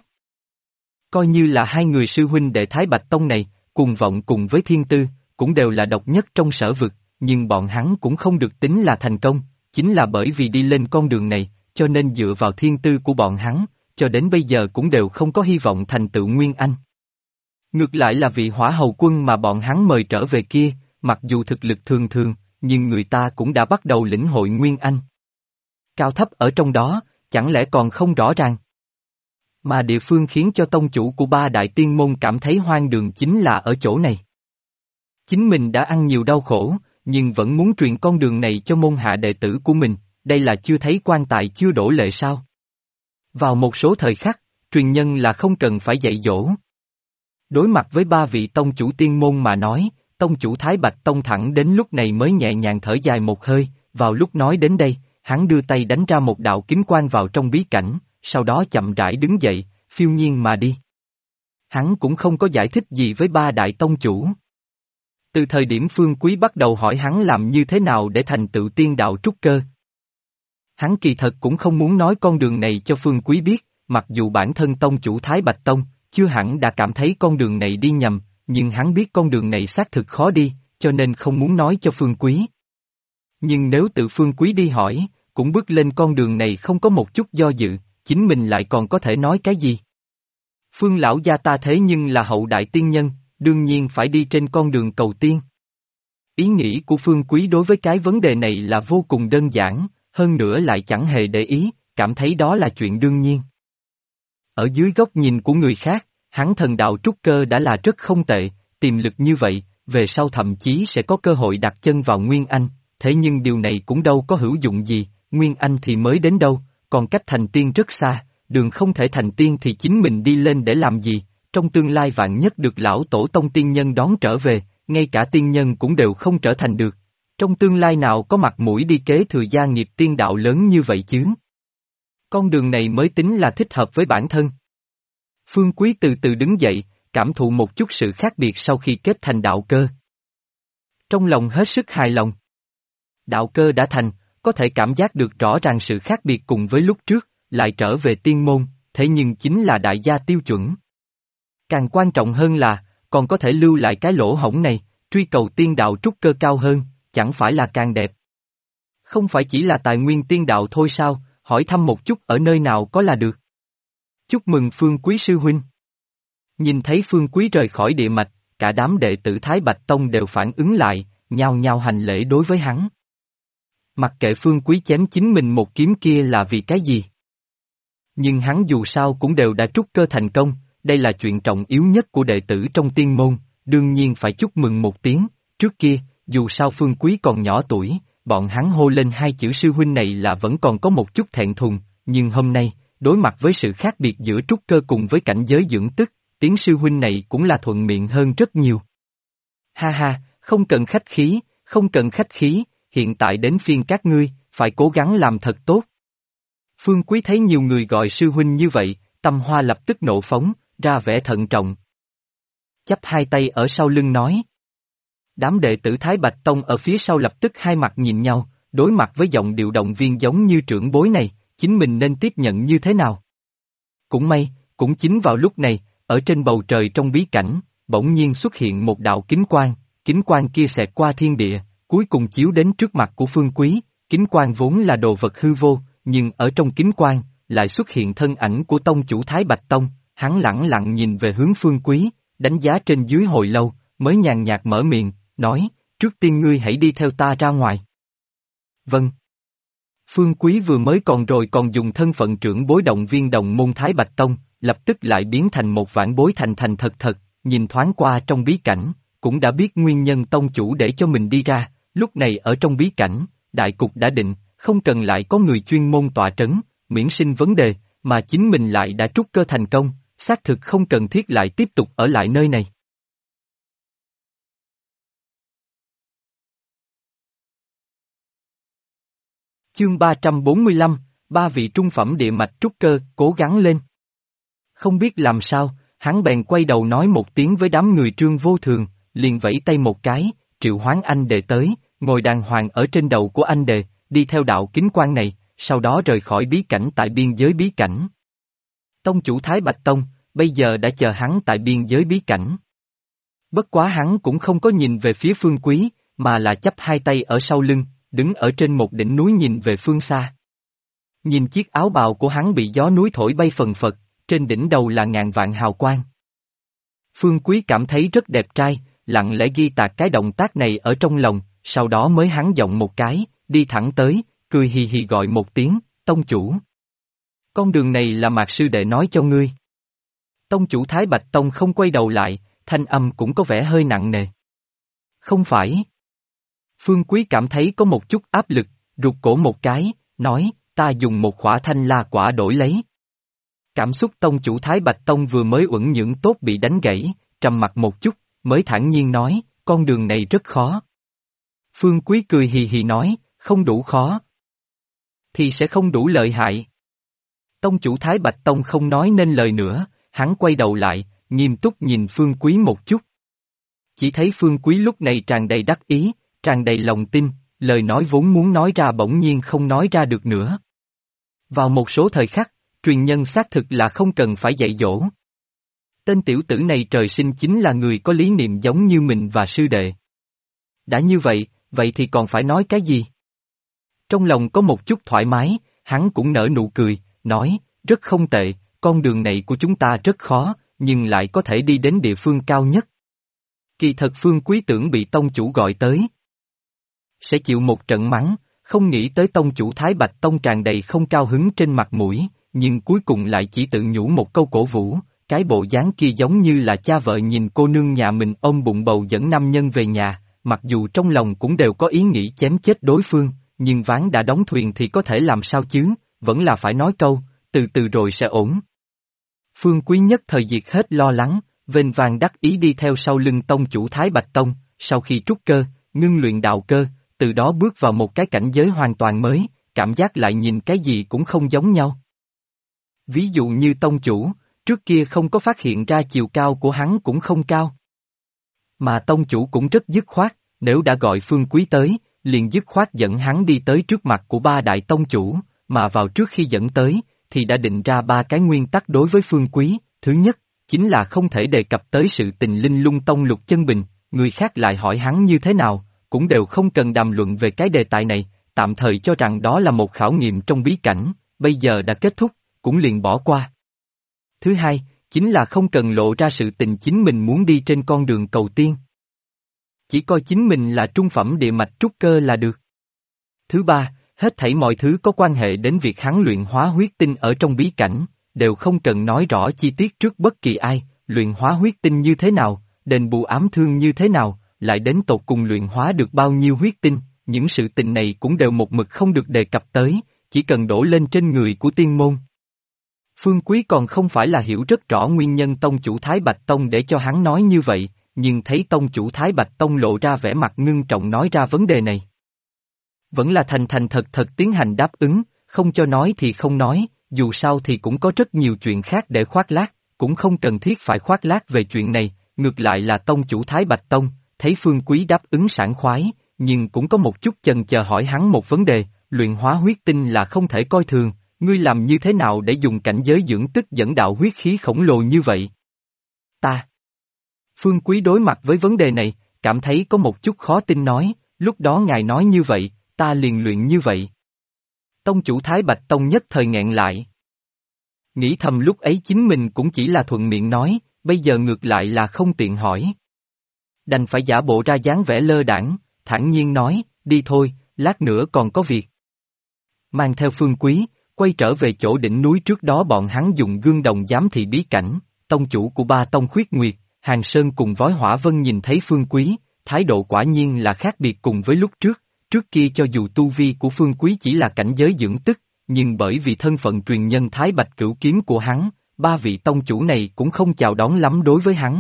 Coi như là hai người sư huynh đệ Thái Bạch Tông này, cùng vọng cùng với Thiên Tư, cũng đều là độc nhất trong sở vực, nhưng bọn hắn cũng không được tính là thành công, chính là bởi vì đi lên con đường này, cho nên dựa vào thiên tư của bọn hắn, cho đến bây giờ cũng đều không có hy vọng thành tựu Nguyên Anh. Ngược lại là vị hỏa hầu quân mà bọn hắn mời trở về kia, mặc dù thực lực thường thường, nhưng người ta cũng đã bắt đầu lĩnh hội Nguyên Anh. Cao thấp ở trong đó, chẳng lẽ còn không rõ ràng? Mà địa phương khiến cho tông chủ của ba đại tiên môn cảm thấy hoang đường chính là ở chỗ này. Chính mình đã ăn nhiều đau khổ, nhưng vẫn muốn truyền con đường này cho môn hạ đệ tử của mình, đây là chưa thấy quan tài chưa đổ lệ sao? Vào một số thời khắc, truyền nhân là không cần phải dạy dỗ. Đối mặt với ba vị tông chủ tiên môn mà nói, tông chủ Thái Bạch Tông thẳng đến lúc này mới nhẹ nhàng thở dài một hơi, vào lúc nói đến đây, hắn đưa tay đánh ra một đạo kính quang vào trong bí cảnh, sau đó chậm rãi đứng dậy, phiêu nhiên mà đi. Hắn cũng không có giải thích gì với ba đại tông chủ. Từ thời điểm Phương Quý bắt đầu hỏi hắn làm như thế nào để thành tựu tiên đạo trúc cơ. Hắn kỳ thật cũng không muốn nói con đường này cho Phương Quý biết, mặc dù bản thân tông chủ Thái Bạch Tông, chưa hẳn đã cảm thấy con đường này đi nhầm, nhưng hắn biết con đường này xác thực khó đi, cho nên không muốn nói cho Phương Quý. Nhưng nếu tự Phương Quý đi hỏi, cũng bước lên con đường này không có một chút do dự, chính mình lại còn có thể nói cái gì? Phương lão gia ta thế nhưng là hậu đại tiên nhân, đương nhiên phải đi trên con đường cầu tiên. Ý nghĩ của Phương Quý đối với cái vấn đề này là vô cùng đơn giản, hơn nữa lại chẳng hề để ý, cảm thấy đó là chuyện đương nhiên. Ở dưới góc nhìn của người khác, hắn thần đạo trúc cơ đã là rất không tệ, tiềm lực như vậy, về sau thậm chí sẽ có cơ hội đặt chân vào Nguyên Anh, thế nhưng điều này cũng đâu có hữu dụng gì, Nguyên Anh thì mới đến đâu, còn cách thành tiên rất xa, đường không thể thành tiên thì chính mình đi lên để làm gì, trong tương lai vạn nhất được lão tổ tông tiên nhân đón trở về, ngay cả tiên nhân cũng đều không trở thành được. Trong tương lai nào có mặt mũi đi kế thừa gia nghiệp tiên đạo lớn như vậy chứ? Con đường này mới tính là thích hợp với bản thân. Phương Quý từ từ đứng dậy, cảm thụ một chút sự khác biệt sau khi kết thành đạo cơ. Trong lòng hết sức hài lòng. Đạo cơ đã thành, có thể cảm giác được rõ ràng sự khác biệt cùng với lúc trước, lại trở về tiên môn, thế nhưng chính là đại gia tiêu chuẩn. Càng quan trọng hơn là, còn có thể lưu lại cái lỗ hổng này, truy cầu tiên đạo trúc cơ cao hơn, chẳng phải là càng đẹp. Không phải chỉ là tài nguyên tiên đạo thôi sao, hỏi thăm một chút ở nơi nào có là được. Chúc mừng Phương Quý sư huynh. Nhìn thấy Phương Quý rời khỏi địa mạch, cả đám đệ tử Thái Bạch Tông đều phản ứng lại, nhao nhao hành lễ đối với hắn. Mặc kệ Phương Quý chém chính mình một kiếm kia là vì cái gì. Nhưng hắn dù sao cũng đều đã trúc cơ thành công, đây là chuyện trọng yếu nhất của đệ tử trong tiên môn, đương nhiên phải chúc mừng một tiếng. Trước kia, dù sao Phương Quý còn nhỏ tuổi, bọn hắn hô lên hai chữ sư huynh này là vẫn còn có một chút thẹn thùng, nhưng hôm nay, đối mặt với sự khác biệt giữa trúc cơ cùng với cảnh giới dưỡng tức, tiếng sư huynh này cũng là thuận miệng hơn rất nhiều. Ha ha, không cần khách khí, không cần khách khí, hiện tại đến phiên các ngươi, phải cố gắng làm thật tốt. Phương Quý thấy nhiều người gọi sư huynh như vậy, tâm hoa lập tức nộ phóng, ra vẻ thận trọng. Chắp hai tay ở sau lưng nói. Đám đệ tử Thái Bạch Tông ở phía sau lập tức hai mặt nhìn nhau, đối mặt với giọng điệu động viên giống như trưởng bối này, chính mình nên tiếp nhận như thế nào? Cũng may, cũng chính vào lúc này, ở trên bầu trời trong bí cảnh, bỗng nhiên xuất hiện một đạo kính quang kia xẹt qua thiên địa, cuối cùng chiếu đến trước mặt của Phương Quý, kính quang vốn là đồ vật hư vô, nhưng ở trong kính quang, lại xuất hiện thân ảnh của tông chủ Thái Bạch Tông, hắn lẳng lặng nhìn về hướng Phương Quý, đánh giá trên dưới hồi lâu, mới nhàn nhạt mở miệng, nói, trước tiên ngươi hãy đi theo ta ra ngoài. Vâng. Phương Quý vừa mới còn dùng thân phận trưởng bối động viên đồng môn Thái Bạch Tông, lập tức lại biến thành một vãn bối thành thật, nhìn thoáng qua trong bí cảnh, cũng đã biết nguyên nhân tông chủ để cho mình đi ra, lúc này ở trong bí cảnh, đại cục đã định, không cần lại có người chuyên môn tọa trấn, miễn sinh vấn đề, mà chính mình lại đã trúc cơ thành công, xác thực không cần thiết lại tiếp tục ở lại nơi này. Chương 345, ba vị trung phẩm địa mạch trúc cơ, cố gắng lên. Không biết làm sao, hắn bèn quay đầu nói một tiếng với đám người Trương Vô Thường, liền vẫy tay một cái, triệu hoán anh đệ tới, ngồi đàng hoàng ở trên đầu của anh đệ, đi theo đạo kính quang này, sau đó rời khỏi bí cảnh tại biên giới bí cảnh. Tông chủ Thái Bạch Tông, bây giờ đã chờ hắn tại biên giới bí cảnh. Bất quá hắn cũng không có nhìn về phía Phương Quý, mà là chắp hai tay ở sau lưng, đứng ở trên một đỉnh núi nhìn về phương xa. Nhìn chiếc áo bào của hắn bị gió núi thổi bay phần phật, trên đỉnh đầu là ngàn vạn hào quang. Phương Quý cảm thấy rất đẹp trai, lặng lẽ ghi tạc cái động tác này ở trong lòng, sau đó mới hắn giọng một cái, đi thẳng tới, cười hì hì gọi một tiếng, tông chủ. Con đường này là Mạc sư đệ nói cho ngươi. Tông chủ Thái Bạch Tông không quay đầu lại, thanh âm cũng có vẻ hơi nặng nề. Không phải. Phương Quý cảm thấy có một chút áp lực, rụt cổ một cái, nói, ta dùng một khỏa thanh la quả đổi lấy. Cảm xúc tông chủ Thái Bạch Tông vừa mới uẩn nhưỡng tốt bị đánh gãy, trầm mặt một chút, mới thản nhiên nói, con đường này rất khó. Phương Quý cười hì hì nói, không đủ khó. Thì sẽ không đủ lợi hại. Tông chủ Thái Bạch Tông không nói nên lời nữa, hắn quay đầu lại, nghiêm túc nhìn Phương Quý một chút. Chỉ thấy Phương Quý lúc này tràn đầy đắc ý, tràn đầy lòng tin, lời nói vốn muốn nói ra bỗng nhiên không nói ra được nữa. Vào một số thời khắc, truyền nhân xác thực là không cần phải dạy dỗ. Tên tiểu tử này trời sinh chính là người có lý niệm giống như mình và sư đệ. Đã như vậy, vậy thì còn phải nói cái gì? Trong lòng có một chút thoải mái, hắn cũng nở nụ cười, nói, rất không tệ, con đường này của chúng ta rất khó, nhưng lại có thể đi đến địa phương cao nhất. Kỳ thật Phương Quý tưởng bị tông chủ gọi tới, sẽ chịu một trận mắng, không nghĩ tới tông chủ Thái Bạch Tông tràn đầy không cao hứng trên mặt mũi, nhưng cuối cùng lại chỉ tự nhủ một câu cổ vũ, cái bộ dáng kia giống như là cha vợ nhìn cô nương nhà mình ôm bụng bầu dẫn nam nhân về nhà, mặc dù trong lòng cũng đều có ý nghĩ chém chết đối phương, nhưng ván đã đóng thuyền thì có thể làm sao chứ, vẫn là phải nói câu, từ từ rồi sẽ ổn. Phương Quý nhất thời diệt hết lo lắng, vênh vang đắc ý đi theo sau lưng tông chủ Thái Bạch Tông, sau khi trúc cơ, ngưng luyện đạo cơ, từ đó bước vào một cái cảnh giới hoàn toàn mới, cảm giác lại nhìn cái gì cũng không giống nhau. Ví dụ như tông chủ, trước kia không có phát hiện ra chiều cao của hắn cũng không cao. Mà tông chủ cũng rất dứt khoát, nếu đã gọi Phương Quý tới, liền dứt khoát dẫn hắn đi tới trước mặt của ba đại tông chủ, mà vào trước khi dẫn tới, thì đã định ra ba cái nguyên tắc đối với Phương Quý, thứ nhất, chính là không thể đề cập tới sự tình linh lung tông Lục Chân Bình, người khác lại hỏi hắn như thế nào, cũng đều không cần đàm luận về cái đề tài này, tạm thời cho rằng đó là một khảo nghiệm trong bí cảnh, bây giờ đã kết thúc, cũng liền bỏ qua. Thứ hai, chính là không cần lộ ra sự tình chính mình muốn đi trên con đường cầu tiên. Chỉ coi chính mình là trung phẩm địa mạch trúc cơ là được. Thứ ba, hết thảy mọi thứ có quan hệ đến việc hắn luyện hóa huyết tinh ở trong bí cảnh, đều không cần nói rõ chi tiết trước bất kỳ ai, luyện hóa huyết tinh như thế nào, đền bù ám thương như thế nào, lại đến tột cùng luyện hóa được bao nhiêu huyết tinh, những sự tình này cũng đều một mực không được đề cập tới, chỉ cần đổ lên trên người của tiên môn. Phương Quý còn không phải là hiểu rất rõ nguyên nhân tông chủ Thái Bạch Tông để cho hắn nói như vậy, nhưng thấy tông chủ Thái Bạch Tông lộ ra vẻ mặt ngưng trọng nói ra vấn đề này. Vẫn là thành thành thật thật tiến hành đáp ứng, không cho nói thì không nói, dù sao thì cũng có rất nhiều chuyện khác để khoác lác, cũng không cần thiết phải khoác lác về chuyện này, ngược lại là tông chủ Thái Bạch Tông, thấy Phương Quý đáp ứng sảng khoái, nhưng cũng có một chút chần chờ hỏi hắn một vấn đề, luyện hóa huyết tinh là không thể coi thường, ngươi làm như thế nào để dùng cảnh giới dưỡng tức dẫn đạo huyết khí khổng lồ như vậy? Ta. Phương Quý đối mặt với vấn đề này, cảm thấy có một chút khó tin nói, lúc đó ngài nói như vậy, ta liền luyện như vậy. Tông chủ Thái Bạch Tông nhất thời nghẹn lại. Nghĩ thầm lúc ấy chính mình cũng chỉ là thuận miệng nói, bây giờ ngược lại là không tiện hỏi. Đành phải giả bộ ra dáng vẻ lơ đãng, thản nhiên nói, đi thôi, lát nữa còn có việc. Mang theo Phương Quý, quay trở về chỗ đỉnh núi trước đó bọn hắn dùng gương đồng giám thị bí cảnh, tông chủ của ba tông Khuyết Nguyệt, Hàng Sơn cùng Vói Hỏa Vân nhìn thấy Phương Quý, thái độ quả nhiên là khác biệt cùng với lúc trước kia cho dù tu vi của Phương Quý chỉ là cảnh giới dưỡng tức, nhưng bởi vì thân phận truyền nhân Thái Bạch Cửu Kiếm của hắn, ba vị tông chủ này cũng không chào đón lắm đối với hắn.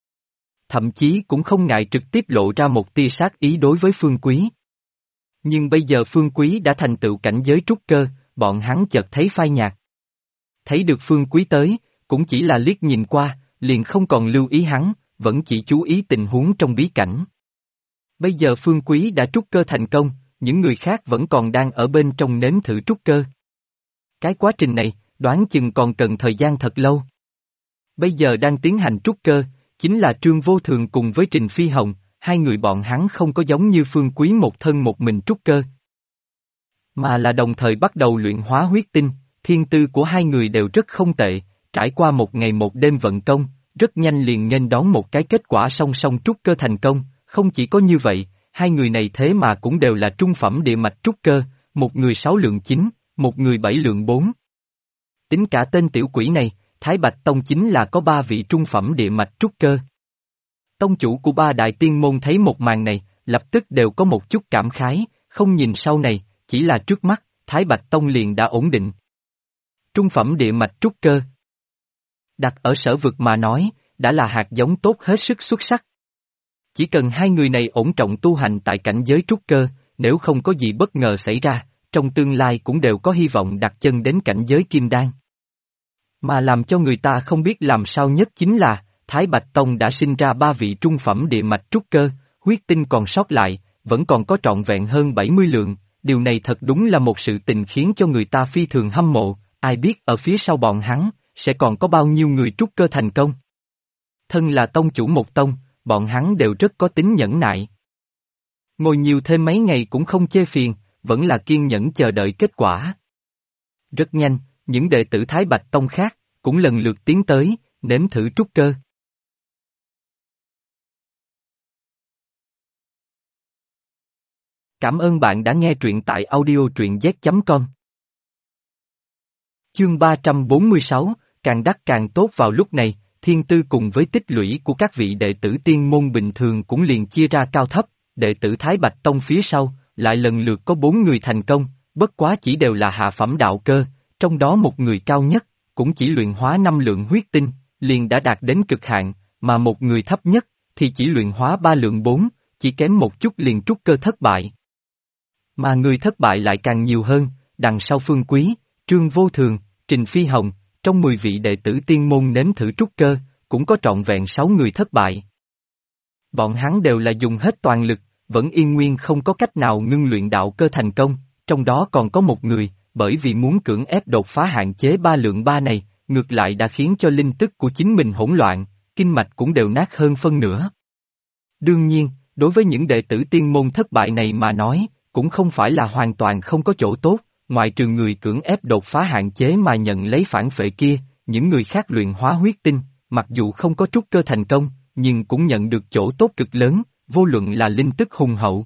Thậm chí cũng không ngại trực tiếp lộ ra một tia sát ý đối với Phương Quý. Nhưng bây giờ Phương Quý đã thành tựu cảnh giới trúc cơ, bọn hắn chợt thấy phai nhạt. Thấy được Phương Quý tới, cũng chỉ là liếc nhìn qua, liền không còn lưu ý hắn, vẫn chỉ chú ý tình huống trong bí cảnh. Bây giờ Phương Quý đã trúc cơ thành công, những người khác vẫn còn đang ở bên trong nếm thử trúc cơ. Cái quá trình này, đoán chừng còn cần thời gian thật lâu. Bây giờ đang tiến hành trúc cơ, chính là Trương Vô Thường cùng với Trình Phi Hồng, hai người bọn hắn không có giống như Phương Quý một thân một mình trúc cơ. Mà là đồng thời bắt đầu luyện hóa huyết tinh, thiên tư của hai người đều rất không tệ, trải qua một ngày một đêm vận công, rất nhanh liền nghênh đón một cái kết quả song song trúc cơ thành công, không chỉ có như vậy, hai người này thế mà cũng đều là trung phẩm địa mạch trúc cơ, một người 6 lượng 9, một người 7 lượng 4. Tính cả tên tiểu quỷ này, Thái Bạch Tông chính là có 3 vị trung phẩm địa mạch trúc cơ. Tông chủ của ba đại tiên môn thấy một màn này, lập tức đều có một chút cảm khái, không nhìn sau này, chỉ là trước mắt, Thái Bạch Tông liền đã ổn định. Trung phẩm địa mạch trúc cơ. Đặt ở sở vực mà nói, đã là hạt giống tốt hết sức xuất sắc. Chỉ cần hai người này ổn trọng tu hành tại cảnh giới trúc cơ, nếu không có gì bất ngờ xảy ra, trong tương lai cũng đều có hy vọng đặt chân đến cảnh giới kim đan. Mà làm cho người ta không biết làm sao nhất chính là, Thái Bạch Tông đã sinh ra 3 vị trung phẩm địa mạch trúc cơ, huyết tinh còn sót lại, vẫn còn có trọn vẹn hơn 70 lượng, điều này thật đúng là một sự tình khiến cho người ta phi thường hâm mộ, ai biết ở phía sau bọn hắn, sẽ còn có bao nhiêu người trúc cơ thành công. Thân là tông chủ một tông, bọn hắn đều rất có tính nhẫn nại. Ngồi nhiều thêm mấy ngày cũng không chê phiền, vẫn là kiên nhẫn chờ đợi kết quả. Rất nhanh, những đệ tử Thái Bạch Tông khác, cũng lần lượt tiến tới, nếm thử trúc cơ. Cảm ơn bạn đã nghe truyện tại audio truyện z.com. Chương 346, càng đắt càng tốt. Vào lúc này, thiên tư cùng với tích lũy của các vị đệ tử tiên môn bình thường cũng liền chia ra cao thấp, đệ tử Thái Bạch Tông phía sau, lại lần lượt có 4 người thành công, bất quá chỉ đều là hạ phẩm đạo cơ, trong đó một người cao nhất, cũng chỉ luyện hóa 5 lượng huyết tinh, liền đã đạt đến cực hạn, mà một người thấp nhất, thì chỉ luyện hóa 3 lượng 4, chỉ kém một chút liền trúc cơ thất bại. Mà người thất bại lại càng nhiều hơn, đằng sau Phương Quý, Trương Vô Thường, Trình Phi Hồng, trong 10 vị đệ tử tiên môn nếm thử trúc cơ, cũng có trọn vẹn 6 người thất bại. Bọn hắn đều là dùng hết toàn lực, vẫn yên nguyên không có cách nào ngưng luyện đạo cơ thành công, trong đó còn có một người, bởi vì muốn cưỡng ép đột phá hạn chế 3 lượng 3 này, ngược lại đã khiến cho linh tức của chính mình hỗn loạn, kinh mạch cũng đều nát hơn phân nửa. Đương nhiên, đối với những đệ tử tiên môn thất bại này mà nói, cũng không phải là hoàn toàn không có chỗ tốt, ngoại trừ người cưỡng ép đột phá hạn chế mà nhận lấy phản phệ kia, những người khác luyện hóa huyết tinh, mặc dù không có trúc cơ thành công, nhưng cũng nhận được chỗ tốt cực lớn, vô luận là linh tức hùng hậu,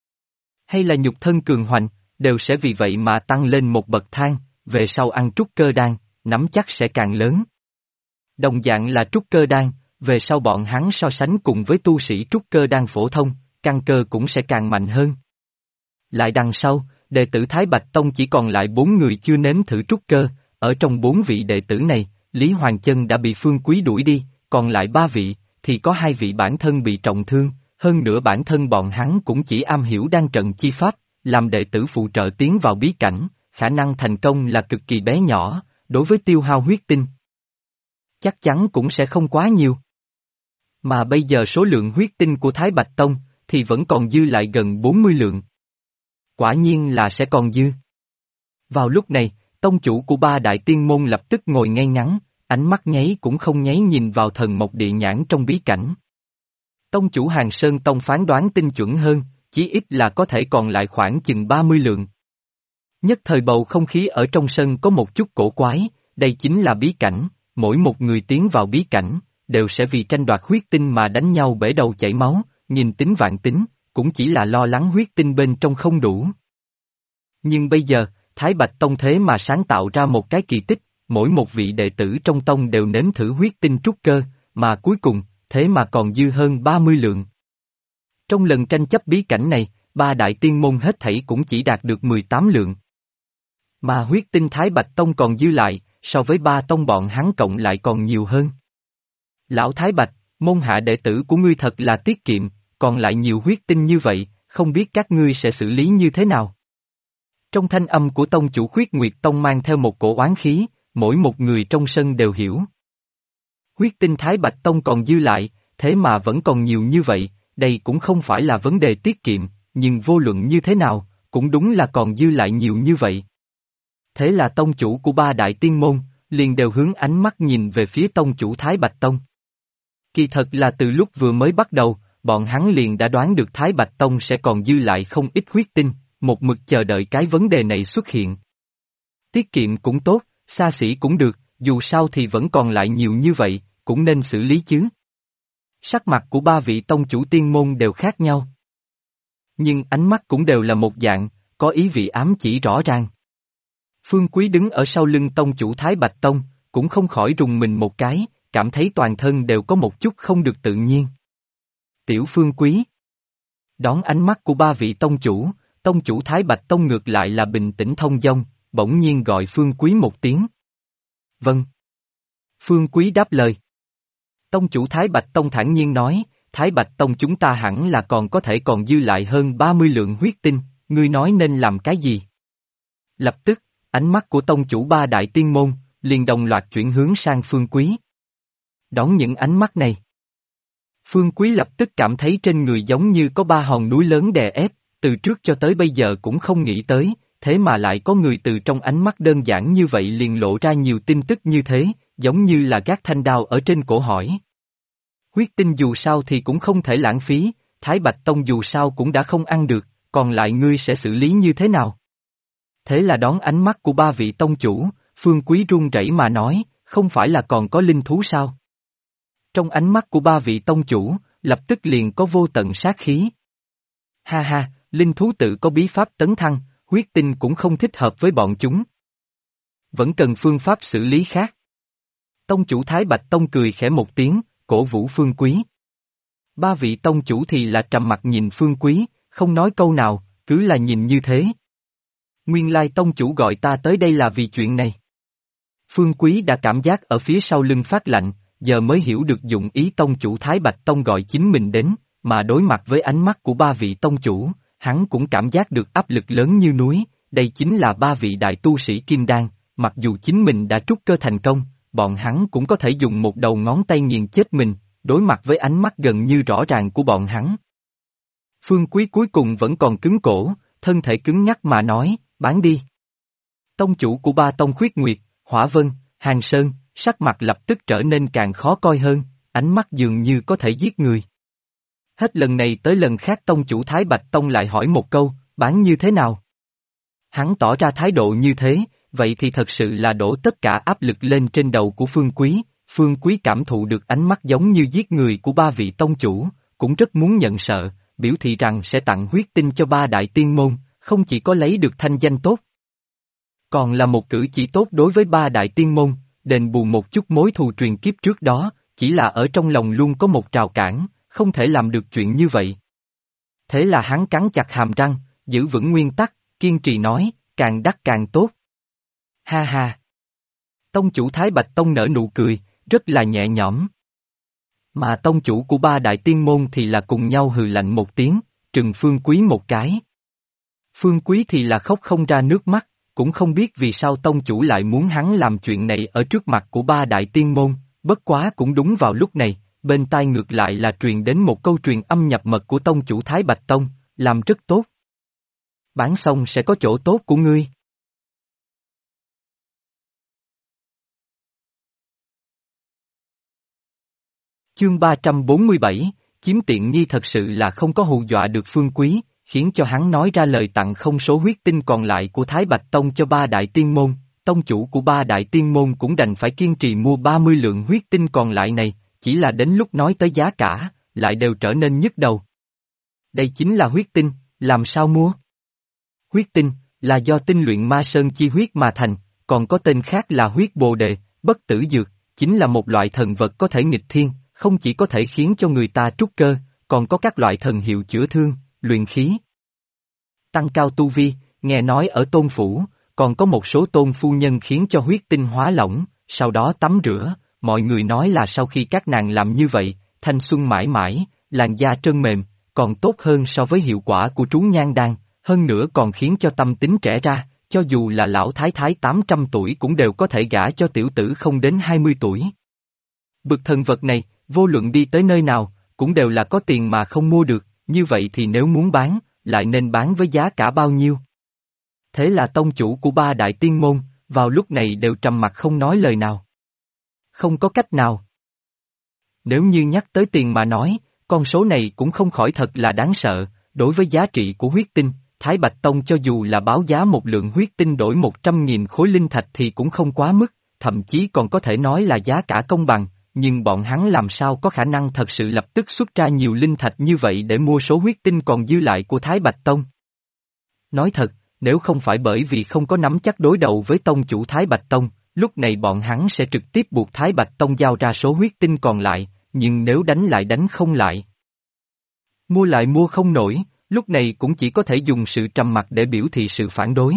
hay là nhục thân cường hoành, đều sẽ vì vậy mà tăng lên một bậc thang, về sau ăn trúc cơ đan, nắm chắc sẽ càng lớn. Đồng dạng là trúc cơ đan, về sau bọn hắn so sánh cùng với tu sĩ trúc cơ đan phổ thông, căn cơ cũng sẽ càng mạnh hơn. Lại đằng sau, đệ tử Thái Bạch Tông chỉ còn lại 4 người chưa nếm thử trúc cơ, ở trong 4 vị đệ tử này, Lý Hoàng Chân đã bị Phương Quý đuổi đi, còn lại 3 vị, thì có 2 vị bản thân bị trọng thương, hơn nữa bản thân bọn hắn cũng chỉ am hiểu đan trận chi pháp, làm đệ tử phụ trợ tiến vào bí cảnh, khả năng thành công là cực kỳ bé nhỏ, đối với tiêu hao huyết tinh. Chắc chắn cũng sẽ không quá nhiều. Mà bây giờ số lượng huyết tinh của Thái Bạch Tông, thì vẫn còn dư lại gần 40 lượng. Quả nhiên là sẽ còn dư. Vào lúc này, tông chủ của 3 đại tiên môn lập tức ngồi ngay ngắn, ánh mắt nháy cũng không nháy nhìn vào thần mộc địa nhãn trong bí cảnh. Tông chủ Hàng Sơn Tông phán đoán tinh chuẩn hơn, chí ít là có thể còn lại khoảng chừng 30 lượng. Nhất thời bầu không khí ở trong sân có một chút cổ quái, đây chính là bí cảnh, mỗi một người tiến vào bí cảnh, đều sẽ vì tranh đoạt huyết tinh mà đánh nhau bể đầu chảy máu, nhìn tính vạn tính, cũng chỉ là lo lắng huyết tinh bên trong không đủ. Nhưng bây giờ, Thái Bạch Tông thế mà sáng tạo ra một cái kỳ tích, mỗi một vị đệ tử trong tông đều nếm thử huyết tinh trúc cơ, mà cuối cùng, thế mà còn dư hơn 30 lượng. Trong lần tranh chấp bí cảnh này, 3 đại tiên môn hết thảy cũng chỉ đạt được 18 lượng. Mà huyết tinh Thái Bạch Tông còn dư lại, so với 3 tông bọn hắn cộng lại còn nhiều hơn. Lão Thái Bạch, môn hạ đệ tử của ngươi thật là tiết kiệm, còn lại nhiều huyết tinh như vậy, không biết các ngươi sẽ xử lý như thế nào. Trong thanh âm của tông chủ Khuyết Nguyệt Tông mang theo một cổ oán khí, mỗi một người trong sân đều hiểu. Huyết tinh Thái Bạch Tông còn dư lại, thế mà vẫn còn nhiều như vậy, đây cũng không phải là vấn đề tiết kiệm, nhưng vô luận như thế nào, cũng đúng là còn dư lại nhiều như vậy. Thế là tông chủ của 3 đại tiên môn, liền đều hướng ánh mắt nhìn về phía tông chủ Thái Bạch Tông. Kỳ thật là từ lúc vừa mới bắt đầu, bọn hắn liền đã đoán được Thái Bạch Tông sẽ còn dư lại không ít huyết tinh, một mực chờ đợi cái vấn đề này xuất hiện. Tiết kiệm cũng tốt, xa xỉ cũng được, dù sao thì vẫn còn lại nhiều như vậy, cũng nên xử lý chứ. Sắc mặt của 3 vị tông chủ tiên môn đều khác nhau. Nhưng ánh mắt cũng đều là một dạng, có ý vị ám chỉ rõ ràng. Phương Quý đứng ở sau lưng tông chủ Thái Bạch Tông, cũng không khỏi rùng mình một cái, cảm thấy toàn thân đều có một chút không được tự nhiên. Tiểu Phương Quý. Đón ánh mắt của 3 vị tông chủ Thái Bạch Tông ngược lại là bình tĩnh thông dong, bỗng nhiên gọi Phương Quý một tiếng. Vâng. Phương Quý đáp lời. Tông chủ Thái Bạch Tông thản nhiên nói, Thái Bạch Tông chúng ta hẳn là còn dư lại hơn 30 lượng huyết tinh, ngươi nói nên làm cái gì? Lập tức, ánh mắt của tông chủ 3 đại tiên môn, liền đồng loạt chuyển hướng sang Phương Quý. Đón những ánh mắt này. Phương Quý lập tức cảm thấy trên người giống như có 3 hòn núi lớn đè ép, từ trước cho tới bây giờ cũng không nghĩ tới, thế mà lại có người từ trong ánh mắt đơn giản như vậy liền lộ ra nhiều tin tức như thế, giống như là gác thanh đao ở trên cổ hỏi. Huyết tinh dù sao thì cũng không thể lãng phí, Thái Bạch Tông dù sao cũng đã không ăn được, còn lại ngươi sẽ xử lý như thế nào? Thế là đón ánh mắt của 3 vị tông chủ, Phương Quý run rẩy mà nói, không phải là còn có linh thú sao? Trong ánh mắt của ba vị tông chủ, lập tức liền có vô tận sát khí. Ha ha, linh thú tự có bí pháp tấn thăng, huyết tinh cũng không thích hợp với bọn chúng. Vẫn cần phương pháp xử lý khác. Tông chủ Thái Bạch Tông cười khẽ một tiếng, cổ vũ Phương Quý. Ba vị tông chủ thì là trầm mặt nhìn Phương Quý, không nói câu nào, cứ là nhìn như thế. Nguyên lai tông chủ gọi ta tới đây là vì chuyện này. Phương Quý đã cảm giác ở phía sau lưng phát lạnh, giờ mới hiểu được dụng ý tông chủ Thái Bạch Tông gọi chính mình đến, mà đối mặt với ánh mắt của ba vị tông chủ, hắn cũng cảm giác được áp lực lớn như núi, đây chính là ba vị đại tu sĩ Kim Đan, mặc dù chính mình đã trúc cơ thành công, bọn hắn cũng có thể dùng một đầu ngón tay nghiền chết mình, đối mặt với ánh mắt gần như rõ ràng của bọn hắn. Phương Quý cuối cùng vẫn còn cứng cổ, thân thể cứng nhắc mà nói, bán đi. Tông chủ của ba tông Khuyết Nguyệt, Hỏa Vân, Hàng Sơn, sắc mặt lập tức trở nên càng khó coi hơn, ánh mắt dường như có thể giết người. Hết lần này tới lần khác tông chủ Thái Bạch Tông lại hỏi một câu, bán như thế nào? Hắn tỏ ra thái độ như thế, vậy thì thật sự là đổ tất cả áp lực lên trên đầu của Phương Quý. Phương Quý cảm thụ được ánh mắt giống như giết người của ba vị tông chủ, cũng rất muốn nhận sợ, biểu thị rằng sẽ tặng huyết tinh cho ba đại tiên môn, không chỉ có lấy được thanh danh tốt, còn là một cử chỉ tốt đối với ba đại tiên môn, đền bù một chút mối thù truyền kiếp trước đó, chỉ là ở trong lòng luôn có một rào cản, không thể làm được chuyện như vậy. Thế là hắn cắn chặt hàm răng, giữ vững nguyên tắc, kiên trì nói, càng đắt càng tốt. Ha ha! Tông chủ Thái Bạch Tông nở nụ cười, rất là nhẹ nhõm. Mà tông chủ của ba đại tiên môn thì là cùng nhau hừ lạnh một tiếng, trừng Phương Quý một cái. Phương Quý thì là khóc không ra nước mắt, cũng không biết vì sao tông chủ lại muốn hắn làm chuyện này ở trước mặt của ba đại tiên môn, bất quá cũng đúng vào lúc này, bên tai ngược lại là truyền đến một câu truyền âm nhập mật của tông chủ Thái Bạch Tông, làm rất tốt. Bán xong sẽ có chỗ tốt của ngươi. Chương 347, chiếm tiện nghi thật sự là không có hù dọa được Phương Quý, khiến cho hắn nói ra lời tặng không số huyết tinh còn lại của Thái Bạch Tông cho ba đại tiên môn, tông chủ của ba đại tiên môn cũng đành phải kiên trì mua 30 lượng huyết tinh còn lại này, chỉ là đến lúc nói tới giá cả, lại đều trở nên nhức đầu. Đây chính là huyết tinh, làm sao mua? Huyết tinh, là do tinh luyện ma sơn chi huyết mà thành, còn có tên khác là huyết bồ đề, bất tử dược, chính là một loại thần vật có thể nghịch thiên, không chỉ có thể khiến cho người ta trúc cơ, còn có các loại thần hiệu chữa thương, luyện khí, tăng cao tu vi, nghe nói ở tôn phủ, còn có một số tôn phu nhân khiến cho huyết tinh hóa lỏng, sau đó tắm rửa, mọi người nói là sau khi các nàng làm như vậy, thanh xuân mãi mãi, làn da trơn mềm, còn tốt hơn so với hiệu quả của trú nhan đan, hơn nữa còn khiến cho tâm tính trẻ ra, cho dù là lão thái thái 800 tuổi cũng đều có thể gả cho tiểu tử không đến 20 tuổi. Bực thần vật này, vô luận đi tới nơi nào, cũng đều là có tiền mà không mua được, như vậy thì nếu muốn bán, lại nên bán với giá cả bao nhiêu? Thế là tông chủ của ba đại tiên môn, vào lúc này đều trầm mặc không nói lời nào. Không có cách nào. Nếu như nhắc tới tiền mà nói, con số này cũng không khỏi thật là đáng sợ, đối với giá trị của huyết tinh, Thái Bạch Tông cho dù là báo giá một lượng huyết tinh đổi 100.000 khối linh thạch thì cũng không quá mức, thậm chí còn có thể nói là giá cả công bằng, nhưng bọn hắn làm sao có khả năng thật sự lập tức xuất ra nhiều linh thạch như vậy để mua số huyết tinh còn dư lại của Thái Bạch Tông. Nói thật, nếu không phải bởi vì không có nắm chắc đối đầu với tông chủ Thái Bạch Tông, lúc này bọn hắn sẽ trực tiếp buộc Thái Bạch Tông giao ra số huyết tinh còn lại, nhưng nếu đánh lại đánh không lại. Mua lại mua không nổi, lúc này cũng chỉ có thể dùng sự trầm mặc để biểu thị sự phản đối.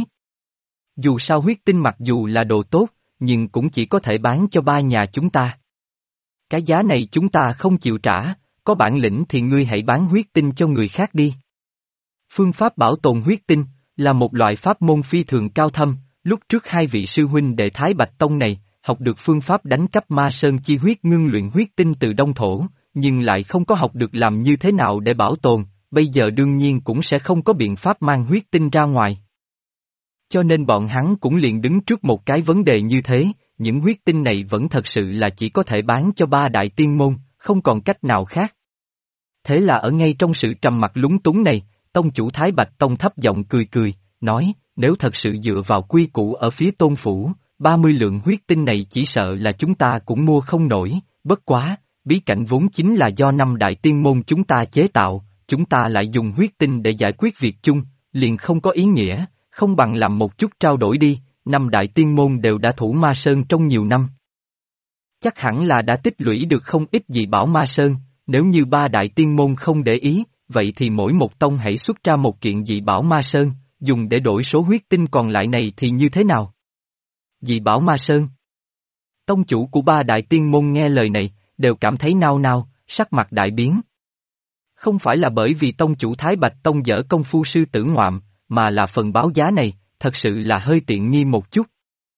Dù sao huyết tinh mặc dù là đồ tốt, nhưng cũng chỉ có thể bán cho ba nhà chúng ta. Cái giá này chúng ta không chịu trả, có bản lĩnh thì ngươi hãy bán huyết tinh cho người khác đi. Phương pháp bảo tồn huyết tinh là một loại pháp môn phi thường cao thâm, lúc trước hai vị sư huynh đệ Thái Bạch Tông này, học được phương pháp đánh cắp ma sơn chi huyết ngưng luyện huyết tinh từ đông thổ, nhưng lại không có học được làm như thế nào để bảo tồn, bây giờ đương nhiên cũng sẽ không có biện pháp mang huyết tinh ra ngoài. Cho nên bọn hắn cũng liền đứng trước một cái vấn đề như thế, những huyết tinh này vẫn thật sự là chỉ có thể bán cho ba đại tiên môn, không còn cách nào khác. Thế là ở ngay trong sự trầm mặc lúng túng này, tông chủ Thái Bạch Tông thấp giọng cười cười, nói, nếu thật sự dựa vào quy củ ở phía tôn phủ, 30 lượng huyết tinh này chỉ sợ là chúng ta cũng mua không nổi, bất quá, bí cảnh vốn chính là do năm đại tiên môn chúng ta chế tạo, chúng ta lại dùng huyết tinh để giải quyết việc chung, liền không có ý nghĩa, không bằng làm một chút trao đổi đi, năm đại tiên môn đều đã thủ ma sơn trong nhiều năm. Chắc hẳn là đã tích lũy được không ít dị bảo ma sơn, nếu như ba đại tiên môn không để ý, vậy thì mỗi một tông hãy xuất ra một kiện dị bảo ma sơn, dùng để đổi số huyết tinh còn lại này thì như thế nào? Dị bảo ma sơn. Tông chủ của ba đại tiên môn nghe lời này, đều cảm thấy nao nao, sắc mặt đại biến. Không phải là bởi vì tông chủ Thái Bạch Tông dở công phu sư tử ngoạm, mà là phần báo giá này, thật sự là hơi tiện nghi một chút.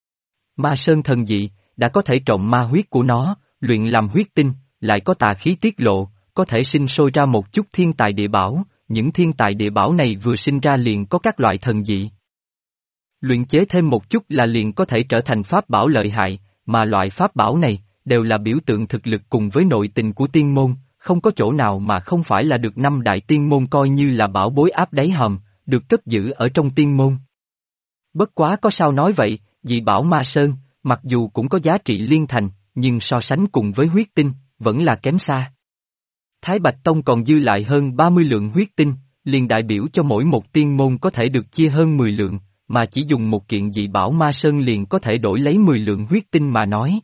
Ma sơn thần dị, đã có thể trộn ma huyết của nó, luyện làm huyết tinh, lại có tà khí tiết lộ, có thể sinh sôi ra một chút thiên tài địa bảo, những thiên tài địa bảo này vừa sinh ra liền có các loại thần dị. Luyện chế thêm một chút là liền có thể trở thành pháp bảo lợi hại, mà loại pháp bảo này, đều là biểu tượng thực lực cùng với nội tình của tiên môn, không có chỗ nào mà không phải là được năm đại tiên môn coi như là bảo bối áp đáy hòm, được cất giữ ở trong tiên môn. Bất quá có sao nói vậy, dị bảo ma sơn, mặc dù cũng có giá trị liên thành, nhưng so sánh cùng với huyết tinh, vẫn là kém xa. Thái Bạch Tông còn dư lại hơn 30 lượng huyết tinh, liền đại biểu cho mỗi một tiên môn có thể được chia hơn 10 lượng, mà chỉ dùng một kiện dị bảo ma sơn liền có thể đổi lấy 10 lượng huyết tinh mà nói.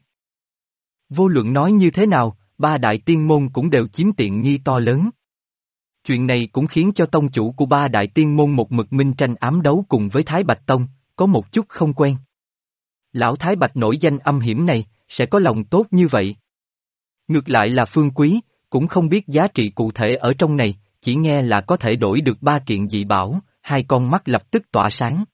Vô luận nói như thế nào, ba đại tiên môn cũng đều chiếm tiện nghi to lớn. Chuyện này cũng khiến cho tông chủ của ba đại tiên môn một mực minh tranh ám đấu cùng với Thái Bạch Tông, có một chút không quen. Lão Thái Bạch nổi danh âm hiểm này, sẽ có lòng tốt như vậy. Ngược lại là Phương Quý, cũng không biết giá trị cụ thể ở trong này, chỉ nghe là có thể đổi được 3 kiện dị bảo, hai con mắt lập tức tỏa sáng.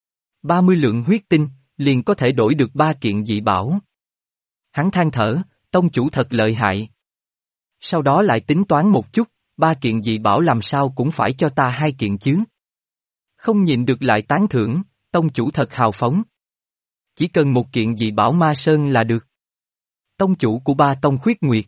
30 lượng huyết tinh, liền có thể đổi được 3 kiện dị bảo. Hắn than thở, tông chủ thật lợi hại. Sau đó lại tính toán một chút, 3 kiện dị bảo làm sao cũng phải cho ta 2 kiện chứ. Không nhịn được lại tán thưởng, tông chủ thật hào phóng. Chỉ cần một kiện dị bảo ma sơn là được. Tông chủ của ba tông Khuyết Nguyệt.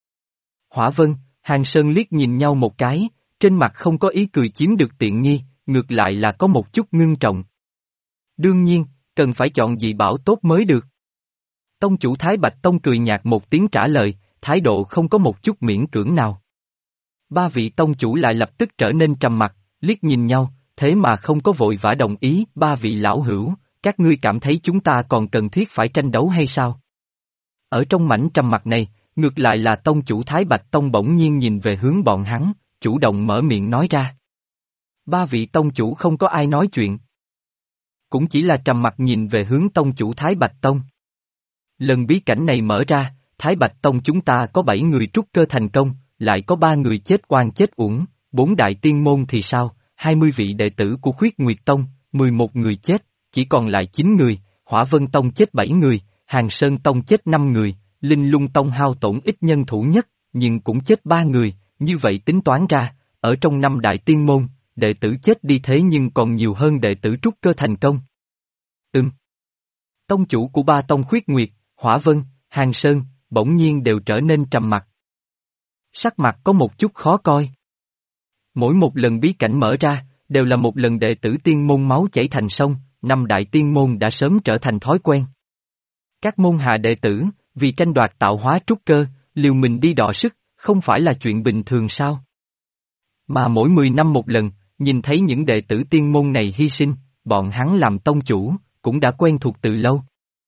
Hỏa Vân, Hàng Sơn liếc nhìn nhau một cái, trên mặt không có ý cười chiếm được tiện nghi, ngược lại là có một chút ngưng trọng. Đương nhiên, cần phải chọn dị bảo tốt mới được. Tông chủ Thái Bạch Tông cười nhạt một tiếng trả lời, thái độ không có một chút miễn cưỡng nào. Ba vị tông chủ lại lập tức trở nên trầm mặc, liếc nhìn nhau, thế mà không có vội vã đồng ý. Ba vị lão hữu, các ngươi cảm thấy chúng ta còn cần thiết phải tranh đấu hay sao? Ở trong mảnh trầm mặc này, ngược lại là tông chủ Thái Bạch Tông bỗng nhiên nhìn về hướng bọn hắn, chủ động mở miệng nói ra. Ba vị tông chủ không có ai nói chuyện. Cũng chỉ là trầm mặc nhìn về hướng tông chủ Thái Bạch Tông. Lần bí cảnh này mở ra, Thái Bạch Tông chúng ta có 7 người trúc cơ thành công, lại có 3 người chết oan chết uổng, 4 đại tiên môn thì sao, 20 vị đệ tử của Khuyết Nguyệt Tông, 11 người chết, chỉ còn lại 9 người, Hỏa Vân Tông chết 7 người, Hàng Sơn Tông chết 5 người, Linh Lung Tông hao tổn ít nhân thủ nhất, nhưng cũng chết 3 người, như vậy tính toán ra, ở trong 5 đại tiên môn, đệ tử chết đi thế nhưng còn nhiều hơn đệ tử trúc cơ thành công. Tông chủ của ba tông Khuyết Nguyệt, Hỏa Vân, Hàng Sơn, bỗng nhiên đều trở nên trầm mặc. Sắc mặt có một chút khó coi. Mỗi một lần bí cảnh mở ra, đều là một lần đệ tử tiên môn máu chảy thành sông, 5 đại tiên môn đã sớm trở thành thói quen. Các môn hạ đệ tử, vì tranh đoạt tạo hóa trúc cơ, liều mình đi đọ sức, không phải là chuyện bình thường sao? Mà mỗi 10 năm một lần, nhìn thấy những đệ tử tiên môn này hy sinh, bọn hắn làm tông chủ, cũng đã quen thuộc từ lâu.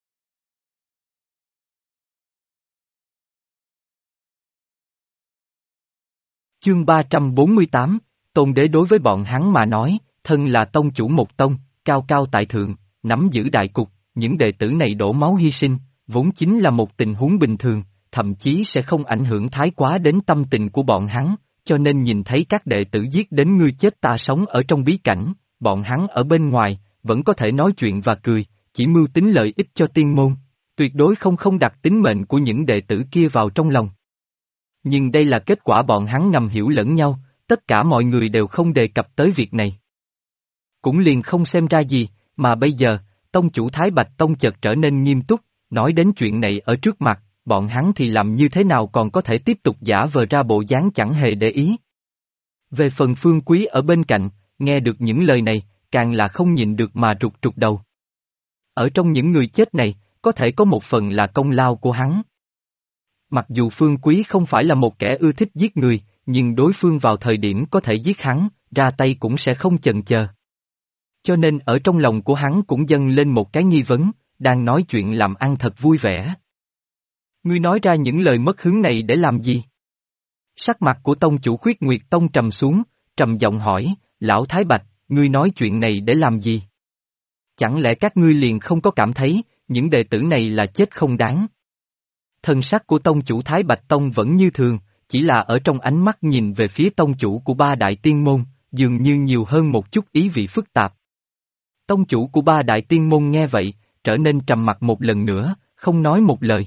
Chương 348, Tôn Đế đối với bọn hắn mà nói, thân là tông chủ một tông, cao cao tại thượng, nắm giữ đại cục, những đệ tử này đổ máu hy sinh, vốn chính là một tình huống bình thường, thậm chí sẽ không ảnh hưởng thái quá đến tâm tình của bọn hắn, cho nên nhìn thấy các đệ tử giết đến ngươi chết ta sống ở trong bí cảnh, bọn hắn ở bên ngoài, vẫn có thể nói chuyện và cười, chỉ mưu tính lợi ích cho tiên môn, tuyệt đối không đặt tính mệnh của những đệ tử kia vào trong lòng. Nhưng đây là kết quả bọn hắn ngầm hiểu lẫn nhau, tất cả mọi người đều không đề cập tới việc này. Cũng liền không xem ra gì, mà bây giờ, tông chủ Thái Bạch Tông chợt trở nên nghiêm túc, nói đến chuyện này ở trước mặt, bọn hắn thì làm như thế nào còn có thể tiếp tục giả vờ ra bộ dáng chẳng hề để ý. Về phần Phương Quý ở bên cạnh, nghe được những lời này, càng là không nhịn được mà rụt rụt đầu. Ở trong những người chết này, có thể có một phần là công lao của hắn. Mặc dù Phương Quý không phải là một kẻ ưa thích giết người, nhưng đối phương vào thời điểm có thể giết hắn, ra tay cũng sẽ không chần chờ. Cho nên ở trong lòng của hắn cũng dâng lên một cái nghi vấn, đang nói chuyện làm ăn thật vui vẻ. Ngươi nói ra những lời mất hứng này để làm gì? Sắc mặt của tông chủ Khuyết Nguyệt Tông trầm xuống, trầm giọng hỏi, lão Thái Bạch, ngươi nói chuyện này để làm gì? Chẳng lẽ các ngươi liền không có cảm thấy, những đệ tử này là chết không đáng? Thần sắc của tông chủ Thái Bạch Tông vẫn như thường, chỉ là ở trong ánh mắt nhìn về phía tông chủ của ba đại tiên môn, dường như nhiều hơn một chút ý vị phức tạp. Tông chủ của ba đại tiên môn nghe vậy, trở nên trầm mặc một lần nữa, không nói một lời.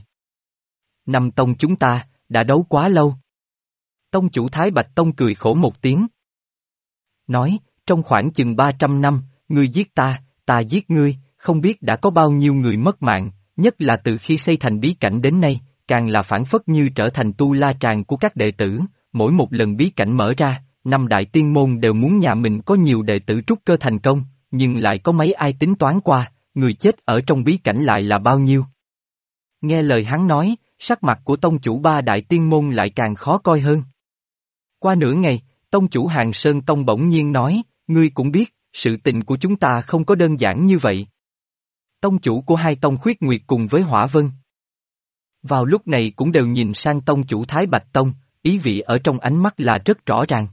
Năm tông chúng ta, đã đấu quá lâu. Tông chủ Thái Bạch Tông cười khổ một tiếng. Nói, trong khoảng chừng 300 năm, ngươi giết ta, ta giết ngươi, không biết đã có bao nhiêu người mất mạng, nhất là từ khi xây thành bí cảnh đến nay, càng là phản phất như trở thành tu la tràng của các đệ tử, mỗi một lần bí cảnh mở ra, năm đại tiên môn đều muốn nhà mình có nhiều đệ tử trúc cơ thành công, nhưng lại có mấy ai tính toán qua, người chết ở trong bí cảnh lại là bao nhiêu. Nghe lời hắn nói, sắc mặt của tông chủ ba đại tiên môn lại càng khó coi hơn. Qua nửa ngày, tông chủ Hàng Sơn Tông bỗng nhiên nói, ngươi cũng biết, sự tình của chúng ta không có đơn giản như vậy. Tông chủ của hai tông Khuyết Nguyệt cùng với Hỏa Vân vào lúc này cũng đều nhìn sang tông chủ Thái Bạch Tông, ý vị ở trong ánh mắt là rất rõ ràng.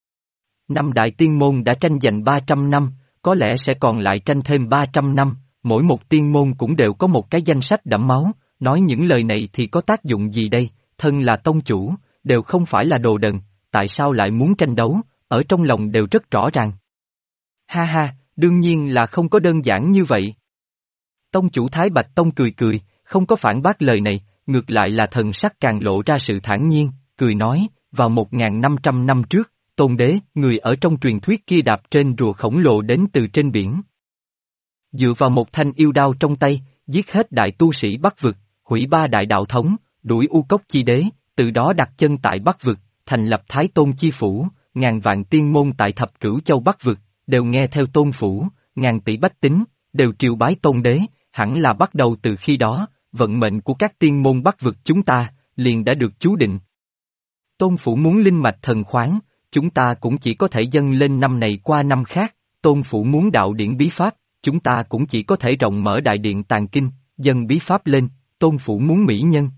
Năm đại tiên môn đã tranh giành 300 năm, có lẽ sẽ còn lại tranh thêm 300 năm, mỗi một tiên môn cũng đều có một cái danh sách đẫm máu, nói những lời này thì có tác dụng gì đây, thân là tông chủ, đều không phải là đồ đần, tại sao lại muốn tranh đấu, ở trong lòng đều rất rõ ràng. Ha ha, đương nhiên là không có đơn giản như vậy. Tông chủ Thái Bạch Tông cười cười, không có phản bác lời này, ngược lại là thần sắc càng lộ ra sự thản nhiên, cười nói, vào 1.500 năm trước, Tôn Đế, người ở trong truyền thuyết kia đạp trên rùa khổng lồ đến từ trên biển. Dựa vào một thanh yêu đao trong tay, giết hết đại tu sĩ Bắc Vực, hủy ba đại đạo thống, đuổi U Cốc Chi Đế, từ đó đặt chân tại Bắc Vực, thành lập Thái Tôn Chi Phủ, ngàn vạn tiên môn tại Thập Cửu Châu Bắc Vực, đều nghe theo Tôn Phủ, ngàn tỷ bách tính, đều triều bái Tôn Đế, hẳn là bắt đầu từ khi đó, vận mệnh của các tiên môn Bắc Vực chúng ta, liền đã được chú định. Tôn Phủ muốn linh mạch thần khoáng, chúng ta cũng chỉ có thể dâng lên năm này qua năm khác, Tôn Phủ muốn đạo điển bí pháp, chúng ta cũng chỉ có thể rộng mở đại điện tàng kinh, dâng bí pháp lên, Tôn Phủ muốn mỹ nhân.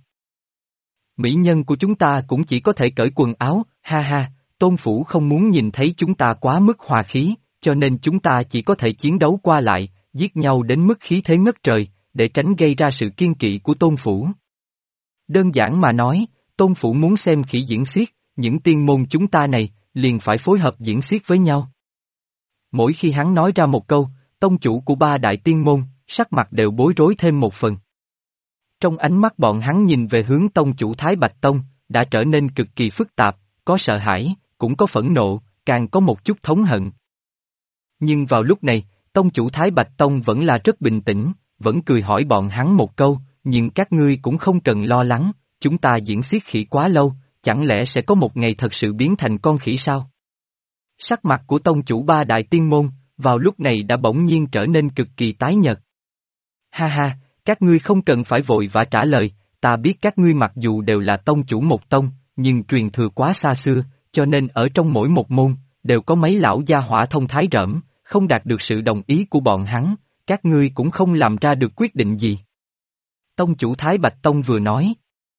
Mỹ nhân của chúng ta cũng chỉ có thể cởi quần áo, ha ha, Tôn Phủ không muốn nhìn thấy chúng ta quá mức hòa khí, cho nên chúng ta chỉ có thể chiến đấu qua lại, giết nhau đến mức khí thế ngất trời, để tránh gây ra sự kiên kỵ của Tôn Phủ. Đơn giản mà nói, Tôn Phủ muốn xem khỉ diễn xiết, những tiên môn chúng ta này, liền phải phối hợp diễn xiết với nhau. Mỗi khi hắn nói ra một câu, tông chủ của ba đại tiên môn, sắc mặt đều bối rối thêm một phần. Trong ánh mắt bọn hắn nhìn về hướng tông chủ Thái Bạch Tông, đã trở nên cực kỳ phức tạp, có sợ hãi, cũng có phẫn nộ, càng có một chút thống hận. Nhưng vào lúc này, tông chủ Thái Bạch Tông vẫn là rất bình tĩnh, vẫn cười hỏi bọn hắn một câu, nhưng các ngươi cũng không cần lo lắng, chúng ta diễn xiết khỉ quá lâu, chẳng lẽ sẽ có một ngày thật sự biến thành con khỉ sao? Sắc mặt của tông chủ ba đại tiên môn, vào lúc này đã bỗng nhiên trở nên cực kỳ tái nhợt. Ha ha, các ngươi không cần phải vội vã trả lời, ta biết các ngươi mặc dù đều là tông chủ một tông, nhưng truyền thừa quá xa xưa, cho nên ở trong mỗi một môn, đều có mấy lão gia hỏa thông thái rỡm, không đạt được sự đồng ý của bọn hắn, các ngươi cũng không làm ra được quyết định gì. Tông chủ Thái Bạch Tông vừa nói,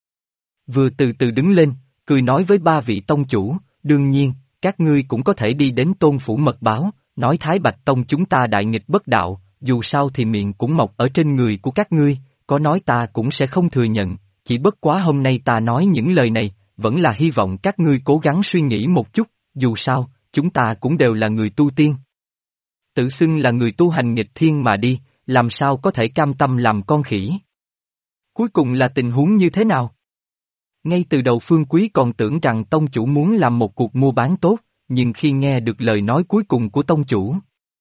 vừa từ từ đứng lên, cười nói với ba vị tông chủ, đương nhiên, các ngươi cũng có thể đi đến Tôn Phủ mật báo, nói Thái Bạch Tông chúng ta đại nghịch bất đạo, dù sao thì miệng cũng mọc ở trên người của các ngươi, có nói ta cũng sẽ không thừa nhận, chỉ bất quá hôm nay ta nói những lời này, vẫn là hy vọng các ngươi cố gắng suy nghĩ một chút, dù sao, chúng ta cũng đều là người tu tiên. Tự xưng là người tu hành nghịch thiên mà đi, làm sao có thể cam tâm làm con khỉ. Cuối cùng là tình huống như thế nào? Ngay từ đầu Phương Quý còn tưởng rằng tông chủ muốn làm một cuộc mua bán tốt, nhưng khi nghe được lời nói cuối cùng của tông chủ,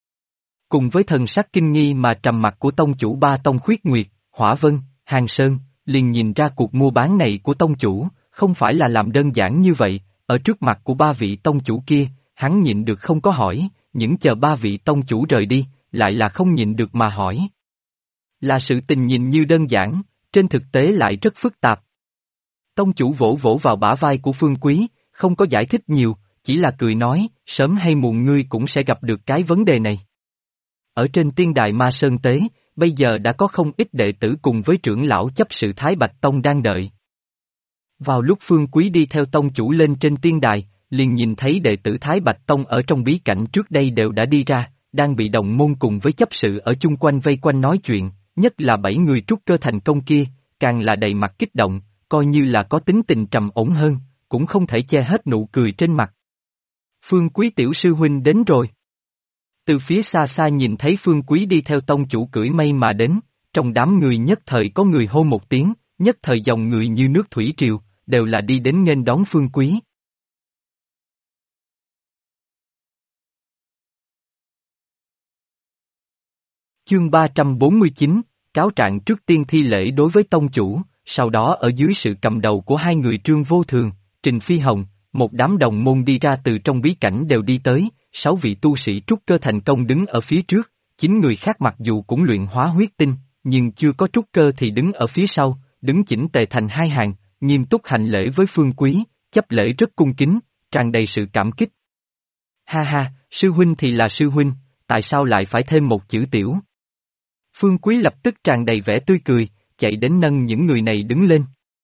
cùng với thần sắc kinh nghi mà trầm mặc của tông chủ ba tông Khuyết Nguyệt, Hỏa Vân, Hàng Sơn, liền nhìn ra cuộc mua bán này của tông chủ, không phải là làm đơn giản như vậy, ở trước mặt của ba vị tông chủ kia, hắn nhịn được không có hỏi, những chờ ba vị tông chủ rời đi, lại là không nhịn được mà hỏi. Là sự tình nhìn như đơn giản, trên thực tế lại rất phức tạp. Tông chủ vỗ vỗ vào bả vai của Phương Quý, không có giải thích nhiều, chỉ là cười nói, sớm hay muộn ngươi cũng sẽ gặp được cái vấn đề này. Ở trên tiên đài Ma Sơn Tế, bây giờ đã có không ít đệ tử cùng với trưởng lão chấp sự Thái Bạch Tông đang đợi. Vào lúc Phương Quý đi theo tông chủ lên trên tiên đài, liền nhìn thấy đệ tử Thái Bạch Tông ở trong bí cảnh trước đây đều đã đi ra, đang bị đồng môn cùng với chấp sự ở chung quanh vây quanh nói chuyện, nhất là 7 người trúc cơ thành công kia, càng là đầy mặt kích động, coi như là có tính tình trầm ổn hơn, cũng không thể che hết nụ cười trên mặt. Phương Quý tiểu sư huynh đến rồi. Từ phía xa xa nhìn thấy Phương Quý đi theo tông chủ cưỡi mây mà đến, trong đám người nhất thời có người hô một tiếng, nhất thời dòng người như nước thủy triều, đều là đi đến nghênh đón Phương Quý. Chương 349, cáo trạng trước tiên thi lễ đối với tông chủ, sau đó ở dưới sự cầm đầu của hai người Trương Vô Thường, Trình Phi Hồng, một đám đồng môn đi ra từ trong bí cảnh đều đi tới, 6 vị tu sĩ trúc cơ thành công đứng ở phía trước, 9 người khác mặc dù cũng luyện hóa huyết tinh, nhưng chưa có trúc cơ thì đứng ở phía sau, đứng chỉnh tề thành hai hàng, nghiêm túc hành lễ với Phương Quý, chấp lễ rất cung kính, tràn đầy sự cảm kích. Ha ha, sư huynh thì là sư huynh, tại sao lại phải thêm một chữ tiểu? Phương Quý lập tức tràn đầy vẻ tươi cười, chạy đến nâng những người này đứng lên.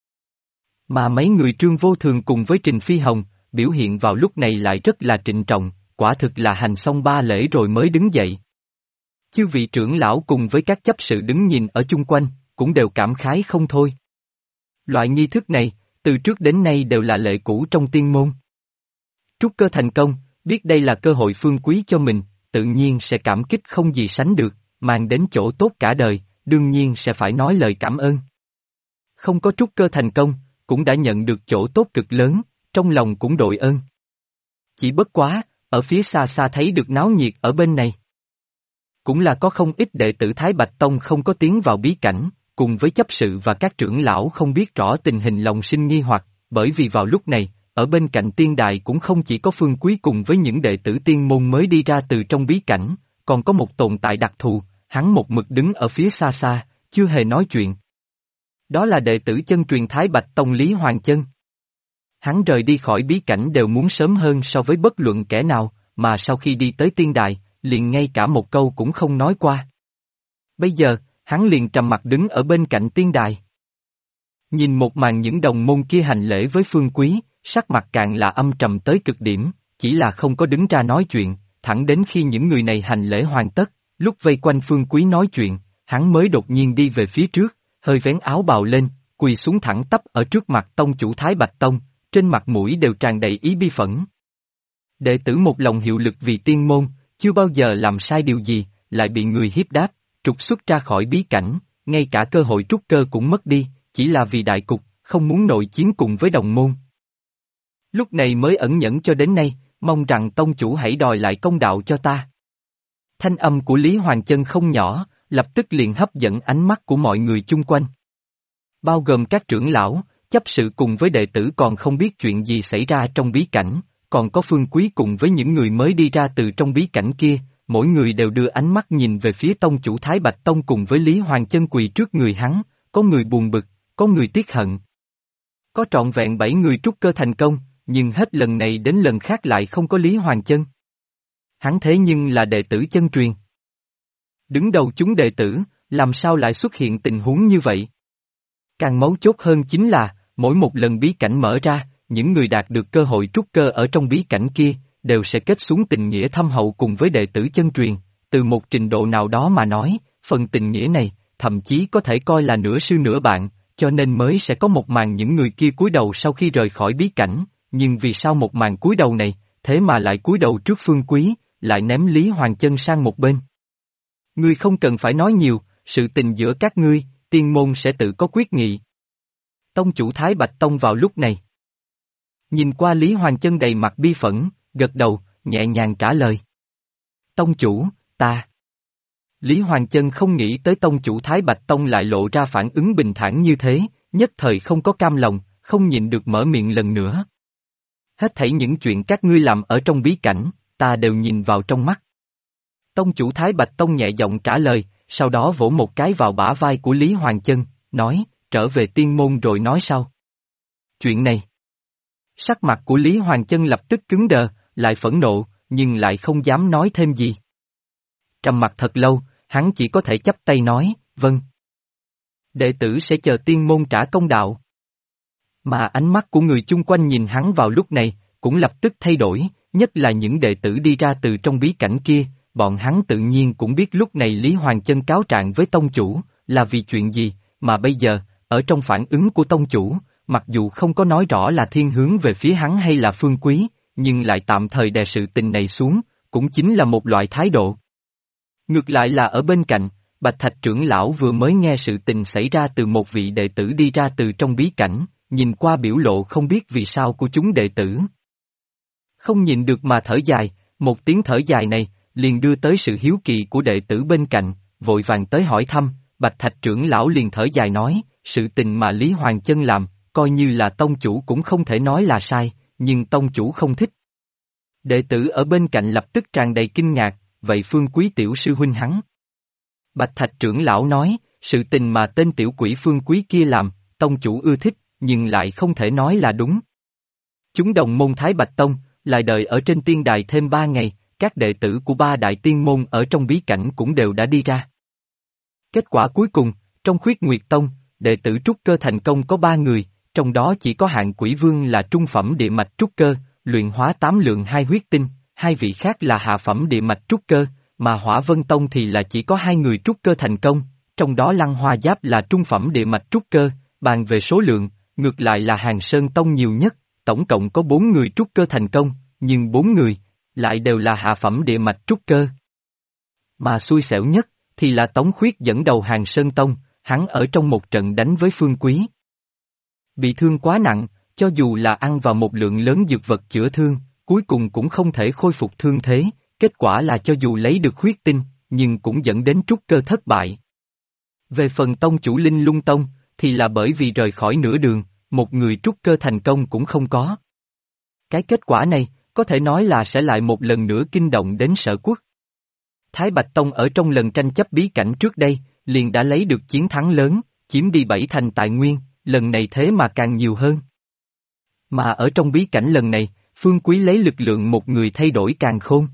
Mà mấy người Trương Vô Thường cùng với Trình Phi Hồng, biểu hiện vào lúc này lại rất là trịnh trọng, quả thực là hành xong 3 lễ rồi mới đứng dậy. Chư vị trưởng lão cùng với các chấp sự đứng nhìn ở chung quanh, cũng đều cảm khái không thôi. Loại nghi thức này, từ trước đến nay đều là lệ cũ trong tiên môn. Trúc cơ thành công, biết đây là cơ hội Phương Quý cho mình, tự nhiên sẽ cảm kích không gì sánh được, mang đến chỗ tốt cả đời, đương nhiên sẽ phải nói lời cảm ơn. Không có trúc cơ thành công, cũng đã nhận được chỗ tốt cực lớn, trong lòng cũng đội ơn. Chỉ bất quá, ở phía xa xa thấy được náo nhiệt ở bên này. Cũng là có không ít đệ tử Thái Bạch Tông không có tiến vào bí cảnh, cùng với chấp sự và các trưởng lão không biết rõ tình hình lòng sinh nghi hoặc, bởi vì vào lúc này, ở bên cạnh tiên đài cũng không chỉ có Phương Quý cùng với những đệ tử tiên môn mới đi ra từ trong bí cảnh, còn có một tồn tại đặc thù, hắn một mực đứng ở phía xa xa, chưa hề nói chuyện. Đó là đệ tử chân truyền Thái Bạch Tông Lý Hoàng Chân. Hắn rời đi khỏi bí cảnh đều muốn sớm hơn so với bất luận kẻ nào, mà sau khi đi tới tiên đài, liền ngay cả một câu cũng không nói qua. Bây giờ, hắn liền trầm mặt đứng ở bên cạnh tiên đài. Nhìn một màn những đồng môn kia hành lễ với Phương Quý, sắc mặt càng là âm trầm tới cực điểm, chỉ là không có đứng ra nói chuyện, thẳng đến khi những người này hành lễ hoàn tất, lúc vây quanh Phương Quý nói chuyện, hắn mới đột nhiên đi về phía trước, hơi vén áo bào lên, quỳ xuống thẳng tắp ở trước mặt tông chủ Thái Bạch Tông, trên mặt mũi đều tràn đầy ý bi phẫn. Đệ tử một lòng hiệu lực vì tiên môn, chưa bao giờ làm sai điều gì, lại bị người hiếp đáp, trục xuất ra khỏi bí cảnh, ngay cả cơ hội trúc cơ cũng mất đi, chỉ là vì đại cục, không muốn nội chiến cùng với đồng môn. Lúc này mới ẩn nhẫn cho đến nay, mong rằng tông chủ hãy đòi lại công đạo cho ta. Thanh âm của Lý Hoàng Chân không nhỏ, lập tức liền hấp dẫn ánh mắt của mọi người chung quanh. Bao gồm các trưởng lão, chấp sự cùng với đệ tử còn không biết chuyện gì xảy ra trong bí cảnh, còn có Phương Quý cùng với những người mới đi ra từ trong bí cảnh kia, mỗi người đều đưa ánh mắt nhìn về phía tông chủ Thái Bạch Tông cùng với Lý Hoàng Chân quỳ trước người hắn, có người buồn bực, có người tiếc hận. Có trọn vẹn 7 người trúc cơ thành công, nhưng hết lần này đến lần khác lại không có Lý Hoàng Chân. Hắn thế nhưng là đệ tử chân truyền. Đứng đầu chúng đệ tử, làm sao lại xuất hiện tình huống như vậy? Càng mấu chốt hơn chính là, mỗi một lần bí cảnh mở ra, những người đạt được cơ hội trúc cơ ở trong bí cảnh kia, đều sẽ kết xuống tình nghĩa thâm hậu cùng với đệ tử chân truyền, từ một trình độ nào đó mà nói, phần tình nghĩa này, thậm chí có thể coi là nửa sư nửa bạn, cho nên mới sẽ có một màn những người kia cúi đầu sau khi rời khỏi bí cảnh, nhưng vì sao một màn cúi đầu này, thế mà lại cúi đầu trước Phương Quý, lại ném Lý Hoàng Chân sang một bên. Ngươi không cần phải nói nhiều, sự tình giữa các ngươi, tiên môn sẽ tự có quyết nghị. Tông chủ Thái Bạch Tông vào lúc này. Nhìn qua Lý Hoàng Chân đầy mặt bi phẫn, gật đầu, nhẹ nhàng trả lời. Tông chủ, ta. Lý Hoàng Chân không nghĩ tới tông chủ Thái Bạch Tông lại lộ ra phản ứng bình thản như thế, nhất thời không có cam lòng, không nhịn được mở miệng lần nữa. Hết thảy những chuyện các ngươi làm ở trong bí cảnh, ta đều nhìn vào trong mắt. Tông chủ Thái Bạch Tông nhẹ giọng trả lời, sau đó vỗ một cái vào bả vai của Lý Hoàng Chân, nói, trở về tiên môn rồi nói sau. Chuyện này. Sắc mặt của Lý Hoàng Chân lập tức cứng đờ, lại phẫn nộ, nhưng lại không dám nói thêm gì. Trầm mặt thật lâu, hắn chỉ có thể chắp tay nói, vâng. Đệ tử sẽ chờ tiên môn trả công đạo. Mà ánh mắt của người chung quanh nhìn hắn vào lúc này, cũng lập tức thay đổi, nhất là những đệ tử đi ra từ trong bí cảnh kia, bọn hắn tự nhiên cũng biết lúc này Lý Hoàng Chân cáo trạng với tông chủ, là vì chuyện gì, mà bây giờ, ở trong phản ứng của tông chủ, mặc dù không có nói rõ là thiên hướng về phía hắn hay là Phương Quý, nhưng lại tạm thời đè sự tình này xuống, cũng chính là một loại thái độ. Ngược lại là ở bên cạnh, Bạch Thạch trưởng lão vừa mới nghe sự tình xảy ra từ một vị đệ tử đi ra từ trong bí cảnh, nhìn qua biểu lộ không biết vì sao của chúng đệ tử. Không nhìn được mà thở dài, một tiếng thở dài này, liền đưa tới sự hiếu kỳ của đệ tử bên cạnh, vội vàng tới hỏi thăm, Bạch Thạch trưởng lão liền thở dài nói, sự tình mà Lý Hoàng Chân làm, coi như là tông chủ cũng không thể nói là sai, nhưng tông chủ không thích. Đệ tử ở bên cạnh lập tức tràn đầy kinh ngạc, vậy Phương Quý tiểu sư huynh hắn. Bạch Thạch trưởng lão nói, sự tình mà tên tiểu quỷ Phương Quý kia làm, tông chủ ưa thích, nhưng lại không thể nói là đúng. Chúng đồng môn Thái Bạch Tông, lại đợi ở trên tiên đài thêm 3 ngày, các đệ tử của 3 đại tiên môn ở trong bí cảnh cũng đều đã đi ra. Kết quả cuối cùng, trong Khuyết Nguyệt Tông, đệ tử trúc cơ thành công có 3 người, trong đó chỉ có Hạng Quỷ Vương là trung phẩm địa mạch trúc cơ, luyện hóa 8 lượng 2 huyết tinh, 2 vị khác là hạ phẩm địa mạch trúc cơ, mà Hỏa Vân Tông thì là chỉ có 2 người trúc cơ thành công, trong đó Lăng Hoa Giáp là trung phẩm địa mạch trúc cơ, bàn về số lượng, ngược lại là Hàng Sơn Tông nhiều nhất, tổng cộng có 4 người trúc cơ thành công, nhưng 4 người lại đều là hạ phẩm địa mạch trúc cơ. Mà xui xẻo nhất thì là Tống Khuyết dẫn đầu Hàng Sơn Tông, hắn ở trong một trận đánh với Phương Quý. Bị thương quá nặng, cho dù là ăn vào một lượng lớn dược vật chữa thương, cuối cùng cũng không thể khôi phục thương thế, kết quả là cho dù lấy được huyết tinh, nhưng cũng dẫn đến trúc cơ thất bại. Về phần tông chủ Linh Lung Tông, thì là bởi vì rời khỏi nửa đường, một người trúc cơ thành công cũng không có. Cái kết quả này, có thể nói là sẽ lại một lần nữa kinh động đến Sở Quốc. Thái Bạch Tông ở trong lần tranh chấp bí cảnh trước đây, liền đã lấy được chiến thắng lớn, chiếm đi 7 thành tài nguyên, lần này thế mà càng nhiều hơn. Mà ở trong bí cảnh lần này, Phương Quý lấy lực lượng một người thay đổi càn khôn.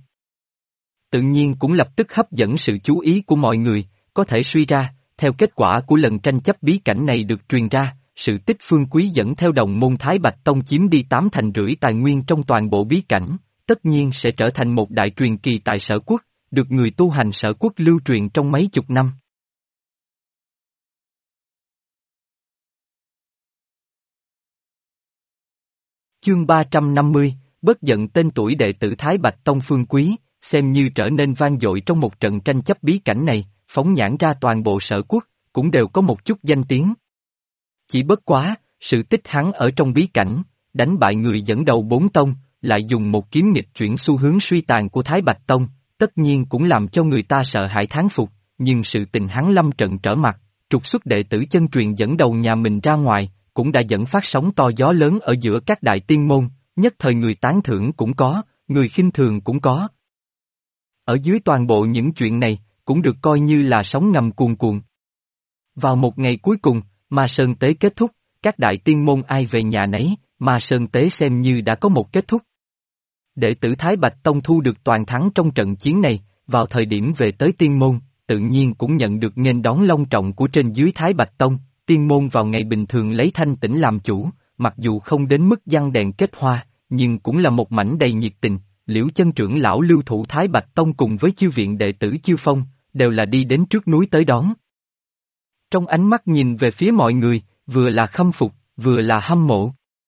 Tự nhiên cũng lập tức hấp dẫn sự chú ý của mọi người, có thể suy ra, theo kết quả của lần tranh chấp bí cảnh này được truyền ra, sự tích Phương Quý dẫn theo đồng môn Thái Bạch Tông chiếm đi 8 thành rưỡi tài nguyên trong toàn bộ bí cảnh, tất nhiên sẽ trở thành một đại truyền kỳ tại Sở Quốc, được người tu hành Sở Quốc lưu truyền trong mấy chục năm. Chương 350, bất giận tên tuổi đệ tử Thái Bạch Tông Phương Quý, xem như trở nên vang dội trong một trận tranh chấp bí cảnh này, phóng nhãn ra toàn bộ Sở Quốc, cũng đều có một chút danh tiếng. Chỉ bất quá, sự tích hắn ở trong bí cảnh, đánh bại người dẫn đầu 4 tông, lại dùng một kiếm nghịch chuyển xu hướng suy tàn của Thái Bạch Tông, tất nhiên cũng làm cho người ta sợ hãi thán phục, nhưng sự tình hắn lâm trận trở mặt, trục xuất đệ tử chân truyền dẫn đầu nhà mình ra ngoài, cũng đã dẫn phát sóng to gió lớn ở giữa các đại tiên môn, nhất thời người tán thưởng cũng có, người khinh thường cũng có. Ở dưới toàn bộ những chuyện này, cũng được coi như là sóng ngầm cuồn cuộn. Vào một ngày cuối cùng, Ma Sơn Tế kết thúc, các đại tiên môn ai về nhà nấy, Ma Sơn Tế xem như đã có một kết thúc. Đệ tử Thái Bạch Tông thu được toàn thắng trong trận chiến này, vào thời điểm về tới tiên môn, tự nhiên cũng nhận được nghênh đón long trọng của trên dưới Thái Bạch Tông. Tiên môn vào ngày bình thường lấy thanh tĩnh làm chủ, mặc dù không đến mức giăng đèn kết hoa, nhưng cũng là một mảnh đầy nhiệt tình. Liễu Chân trưởng lão lưu thủ Thái Bạch Tông cùng với chư viện đệ tử Chiêu Phong, đều là đi đến trước núi tới đón. Trong ánh mắt nhìn về phía mọi người, vừa là khâm phục, vừa là hâm mộ.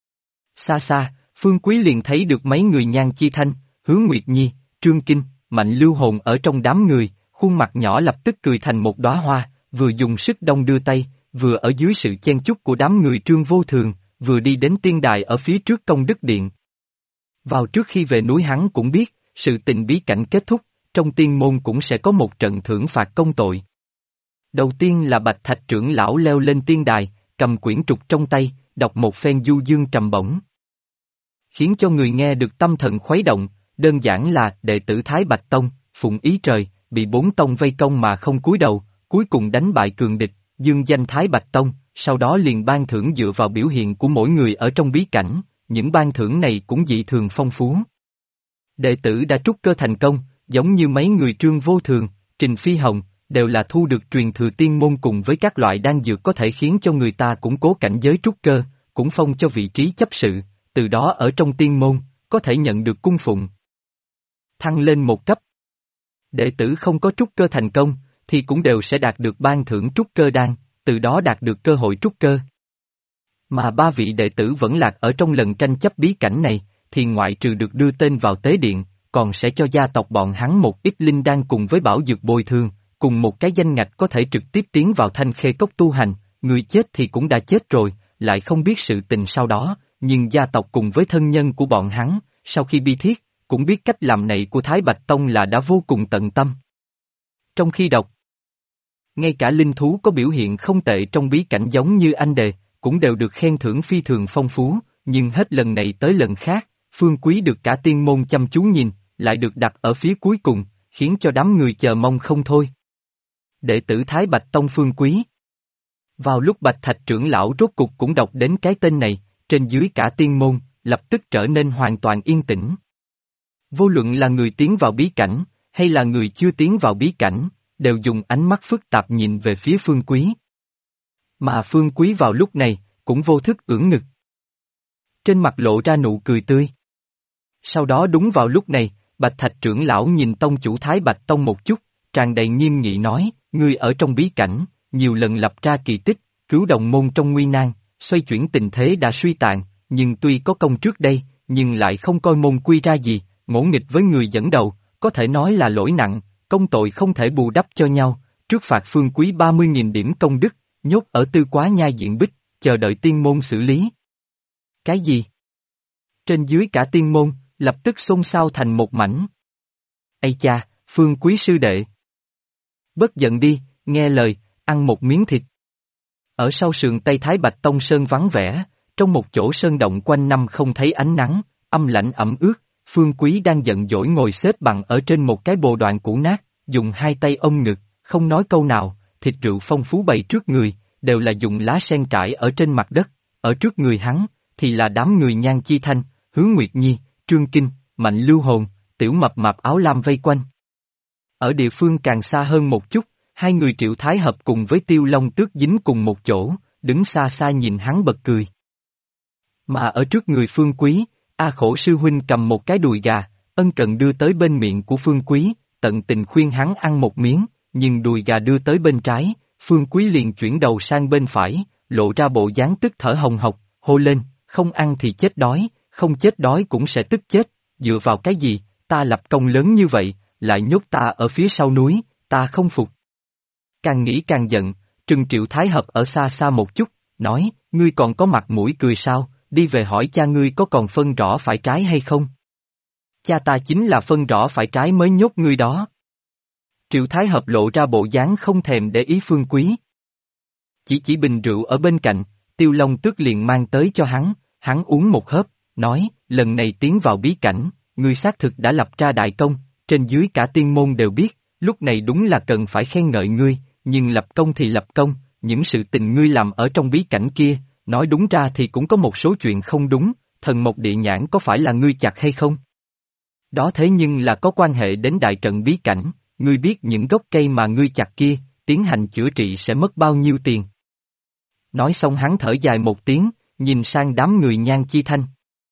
Xa xa, Phương Quý liền thấy được mấy người Nhan Chi Thanh, Hứa Nguyệt Nhi, Trương Kinh, Mạnh Lưu Hồn ở trong đám người, khuôn mặt nhỏ lập tức cười thành một đóa hoa, vừa dùng sức đông đưa tay, vừa ở dưới sự chen chúc của đám người Trương Vô Thường, vừa đi đến tiên đài ở phía trước Công Đức Điện. Vào trước khi về núi hắn cũng biết, sự tình bí cảnh kết thúc, trong tiên môn cũng sẽ có một trận thưởng phạt công tội. Đầu tiên là Bạch Thạch trưởng lão leo lên tiên đài, cầm quyển trục trong tay, đọc một phen du dương trầm bổng. Khiến cho người nghe được tâm thần khuấy động, đơn giản là đệ tử Thái Bạch Tông, phụng ý trời, bị 4 tông vây công mà không cúi đầu, cuối cùng đánh bại cường địch, dương danh Thái Bạch Tông, sau đó liền ban thưởng dựa vào biểu hiện của mỗi người ở trong bí cảnh, những ban thưởng này cũng dị thường phong phú. Đệ tử đã trúc cơ thành công, giống như mấy người Trương Vô Thường, Trình Phi Hồng, đều là thu được truyền thừa tiên môn cùng với các loại đan dược có thể khiến cho người ta củng cố cảnh giới trúc cơ, cũng phong cho vị trí chấp sự, từ đó ở trong tiên môn, có thể nhận được cung phụng. Thăng lên một cấp. Đệ tử không có trúc cơ thành công, thì cũng đều sẽ đạt được ban thưởng trúc cơ đan, từ đó đạt được cơ hội trúc cơ. Mà ba vị đệ tử vẫn lạc ở trong lần tranh chấp bí cảnh này, thì ngoại trừ được đưa tên vào tế điện, còn sẽ cho gia tộc bọn hắn một ít linh đan cùng với bảo dược bồi thường, cùng một cái danh ngạch có thể trực tiếp tiến vào Thanh Khê Cốc tu hành, người chết thì cũng đã chết rồi, lại không biết sự tình sau đó, nhưng gia tộc cùng với thân nhân của bọn hắn, sau khi bi thiết, cũng biết cách làm này của Thái Bạch Tông là đã vô cùng tận tâm. Trong khi đọc, ngay cả linh thú có biểu hiện không tệ trong bí cảnh giống như anh đề, cũng đều được khen thưởng phi thường phong phú, nhưng hết lần này tới lần khác, Phương Quý được cả tiên môn chăm chú nhìn, lại được đặt ở phía cuối cùng, khiến cho đám người chờ mong không thôi. Đệ tử Thái Bạch Tông Phương Quý. Vào lúc Bạch Thạch trưởng lão rốt cục cũng đọc đến cái tên này, trên dưới cả tiên môn, lập tức trở nên hoàn toàn yên tĩnh. Vô luận là người tiến vào bí cảnh, hay là người chưa tiến vào bí cảnh, đều dùng ánh mắt phức tạp nhìn về phía Phương Quý. Mà Phương Quý vào lúc này, cũng vô thức ưỡn ngực. Trên mặt lộ ra nụ cười tươi. Sau đó đúng vào lúc này, Bạch Thạch trưởng lão nhìn tông chủ Thái Bạch Tông một chút, tràn đầy nghiêm nghị nói, ngươi ở trong bí cảnh, nhiều lần lập ra kỳ tích, cứu đồng môn trong nguy nan, xoay chuyển tình thế đã suy tàn, nhưng tuy có công trước đây, nhưng lại không coi môn quy ra gì, ngỗ nghịch với người dẫn đầu, có thể nói là lỗi nặng, công tội không thể bù đắp cho nhau, trước phạt Phương Quý 30.000 điểm công đức, nhốt ở Tư Quá Nhai diện bích, chờ đợi tiên môn xử lý. Cái gì? Trên dưới cả tiên môn, lập tức xôn xao thành một mảnh. Ây cha, Phương Quý sư đệ. Bất giận đi, nghe lời, ăn một miếng thịt. Ở sau sườn Tây Thái Bạch Tông Sơn vắng vẻ, trong một chỗ sơn động quanh năm không thấy ánh nắng, âm lạnh ẩm ướt, Phương Quý đang giận dỗi ngồi xếp bằng ở trên một cái bồ đoàn cũ nát, dùng hai tay ôm ngực, không nói câu nào, thịt rượu phong phú bày trước người, đều là dùng lá sen trải ở trên mặt đất, ở trước người hắn, thì là đám người Nhan Chi Thanh, Hứa Nguyệt Nhi, Trương Kinh, Mạnh Lưu Hồn, Tiểu Mập Mạp áo lam vây quanh. Ở địa phương càng xa hơn một chút, hai người Triệu Thái Hợp cùng với Tiêu Long Tước dính cùng một chỗ, đứng xa xa nhìn hắn bật cười. Mà ở trước người Phương Quý, A Khổ sư huynh cầm một cái đùi gà, ân cần đưa tới bên miệng của Phương Quý, tận tình khuyên hắn ăn một miếng, nhưng đùi gà đưa tới bên trái, Phương Quý liền chuyển đầu sang bên phải, lộ ra bộ dáng tức thở hồng hộc, hô lên, không ăn thì chết đói, không chết đói cũng sẽ tức chết, dựa vào cái gì, ta lập công lớn như vậy, lại nhốt ta ở phía sau núi, ta không phục. Càng nghĩ càng giận, Trừng Triệu Thái Hợp ở xa xa một chút, nói, ngươi còn có mặt mũi cười sao, đi về hỏi cha ngươi có còn phân rõ phải trái hay không? Cha ta chính là phân rõ phải trái mới nhốt ngươi đó. Triệu Thái Hợp lộ ra bộ dáng không thèm để ý Phương Quý. Chỉ bình rượu ở bên cạnh, Tiêu Long Tước liền mang tới cho hắn uống một hớp, nói, lần này tiến vào bí cảnh, ngươi xác thực đã lập ra đại công, trên dưới cả tiên môn đều biết, lúc này đúng là cần phải khen ngợi ngươi, nhưng lập công thì lập công, những sự tình ngươi làm ở trong bí cảnh kia, nói đúng ra thì cũng có một số chuyện không đúng, thần mộc địa nhãn có phải là ngươi chặt hay không? Đó thế nhưng là có quan hệ đến đại trận bí cảnh, ngươi biết những gốc cây mà ngươi chặt kia, tiến hành chữa trị sẽ mất bao nhiêu tiền. Nói xong hắn thở dài một tiếng, nhìn sang đám người Nhan Chi Thanh.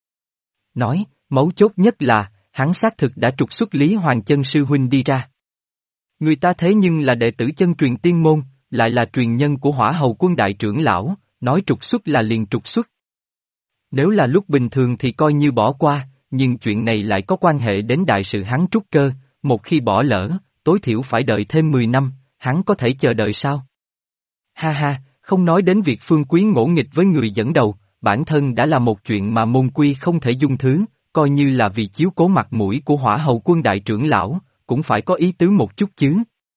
Nói, mấu chốt nhất là, hắn xác thực đã trục xuất Lý Hoàng Chân sư huynh đi ra. Người ta thế nhưng là đệ tử chân truyền tiên môn, lại là truyền nhân của Hỏa Hầu Quân đại trưởng lão, nói trục xuất là liền trục xuất. Nếu là lúc bình thường thì coi như bỏ qua, nhưng chuyện này lại có quan hệ đến đại sự hắn trúc cơ, một khi bỏ lỡ, tối thiểu phải đợi thêm 10 năm, hắn có thể chờ đợi sao? Ha ha, không nói đến việc Phương Quý ngỗ nghịch với người dẫn đầu, bản thân đã là một chuyện mà môn quy không thể dung thứ, coi như là vì chiếu cố mặt mũi của Hỏa Hầu Quân đại trưởng lão, cũng phải có ý tứ một chút chứ.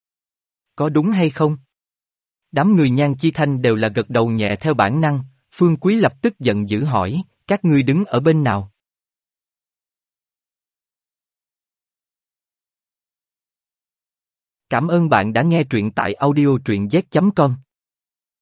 Có đúng hay không? Đám người Nhan Chi Thanh đều là gật đầu nhẹ theo bản năng, Phương Quý lập tức giận dữ hỏi, các ngươi đứng ở bên nào? Cảm ơn bạn đã nghe truyện tại audio truyện z.com.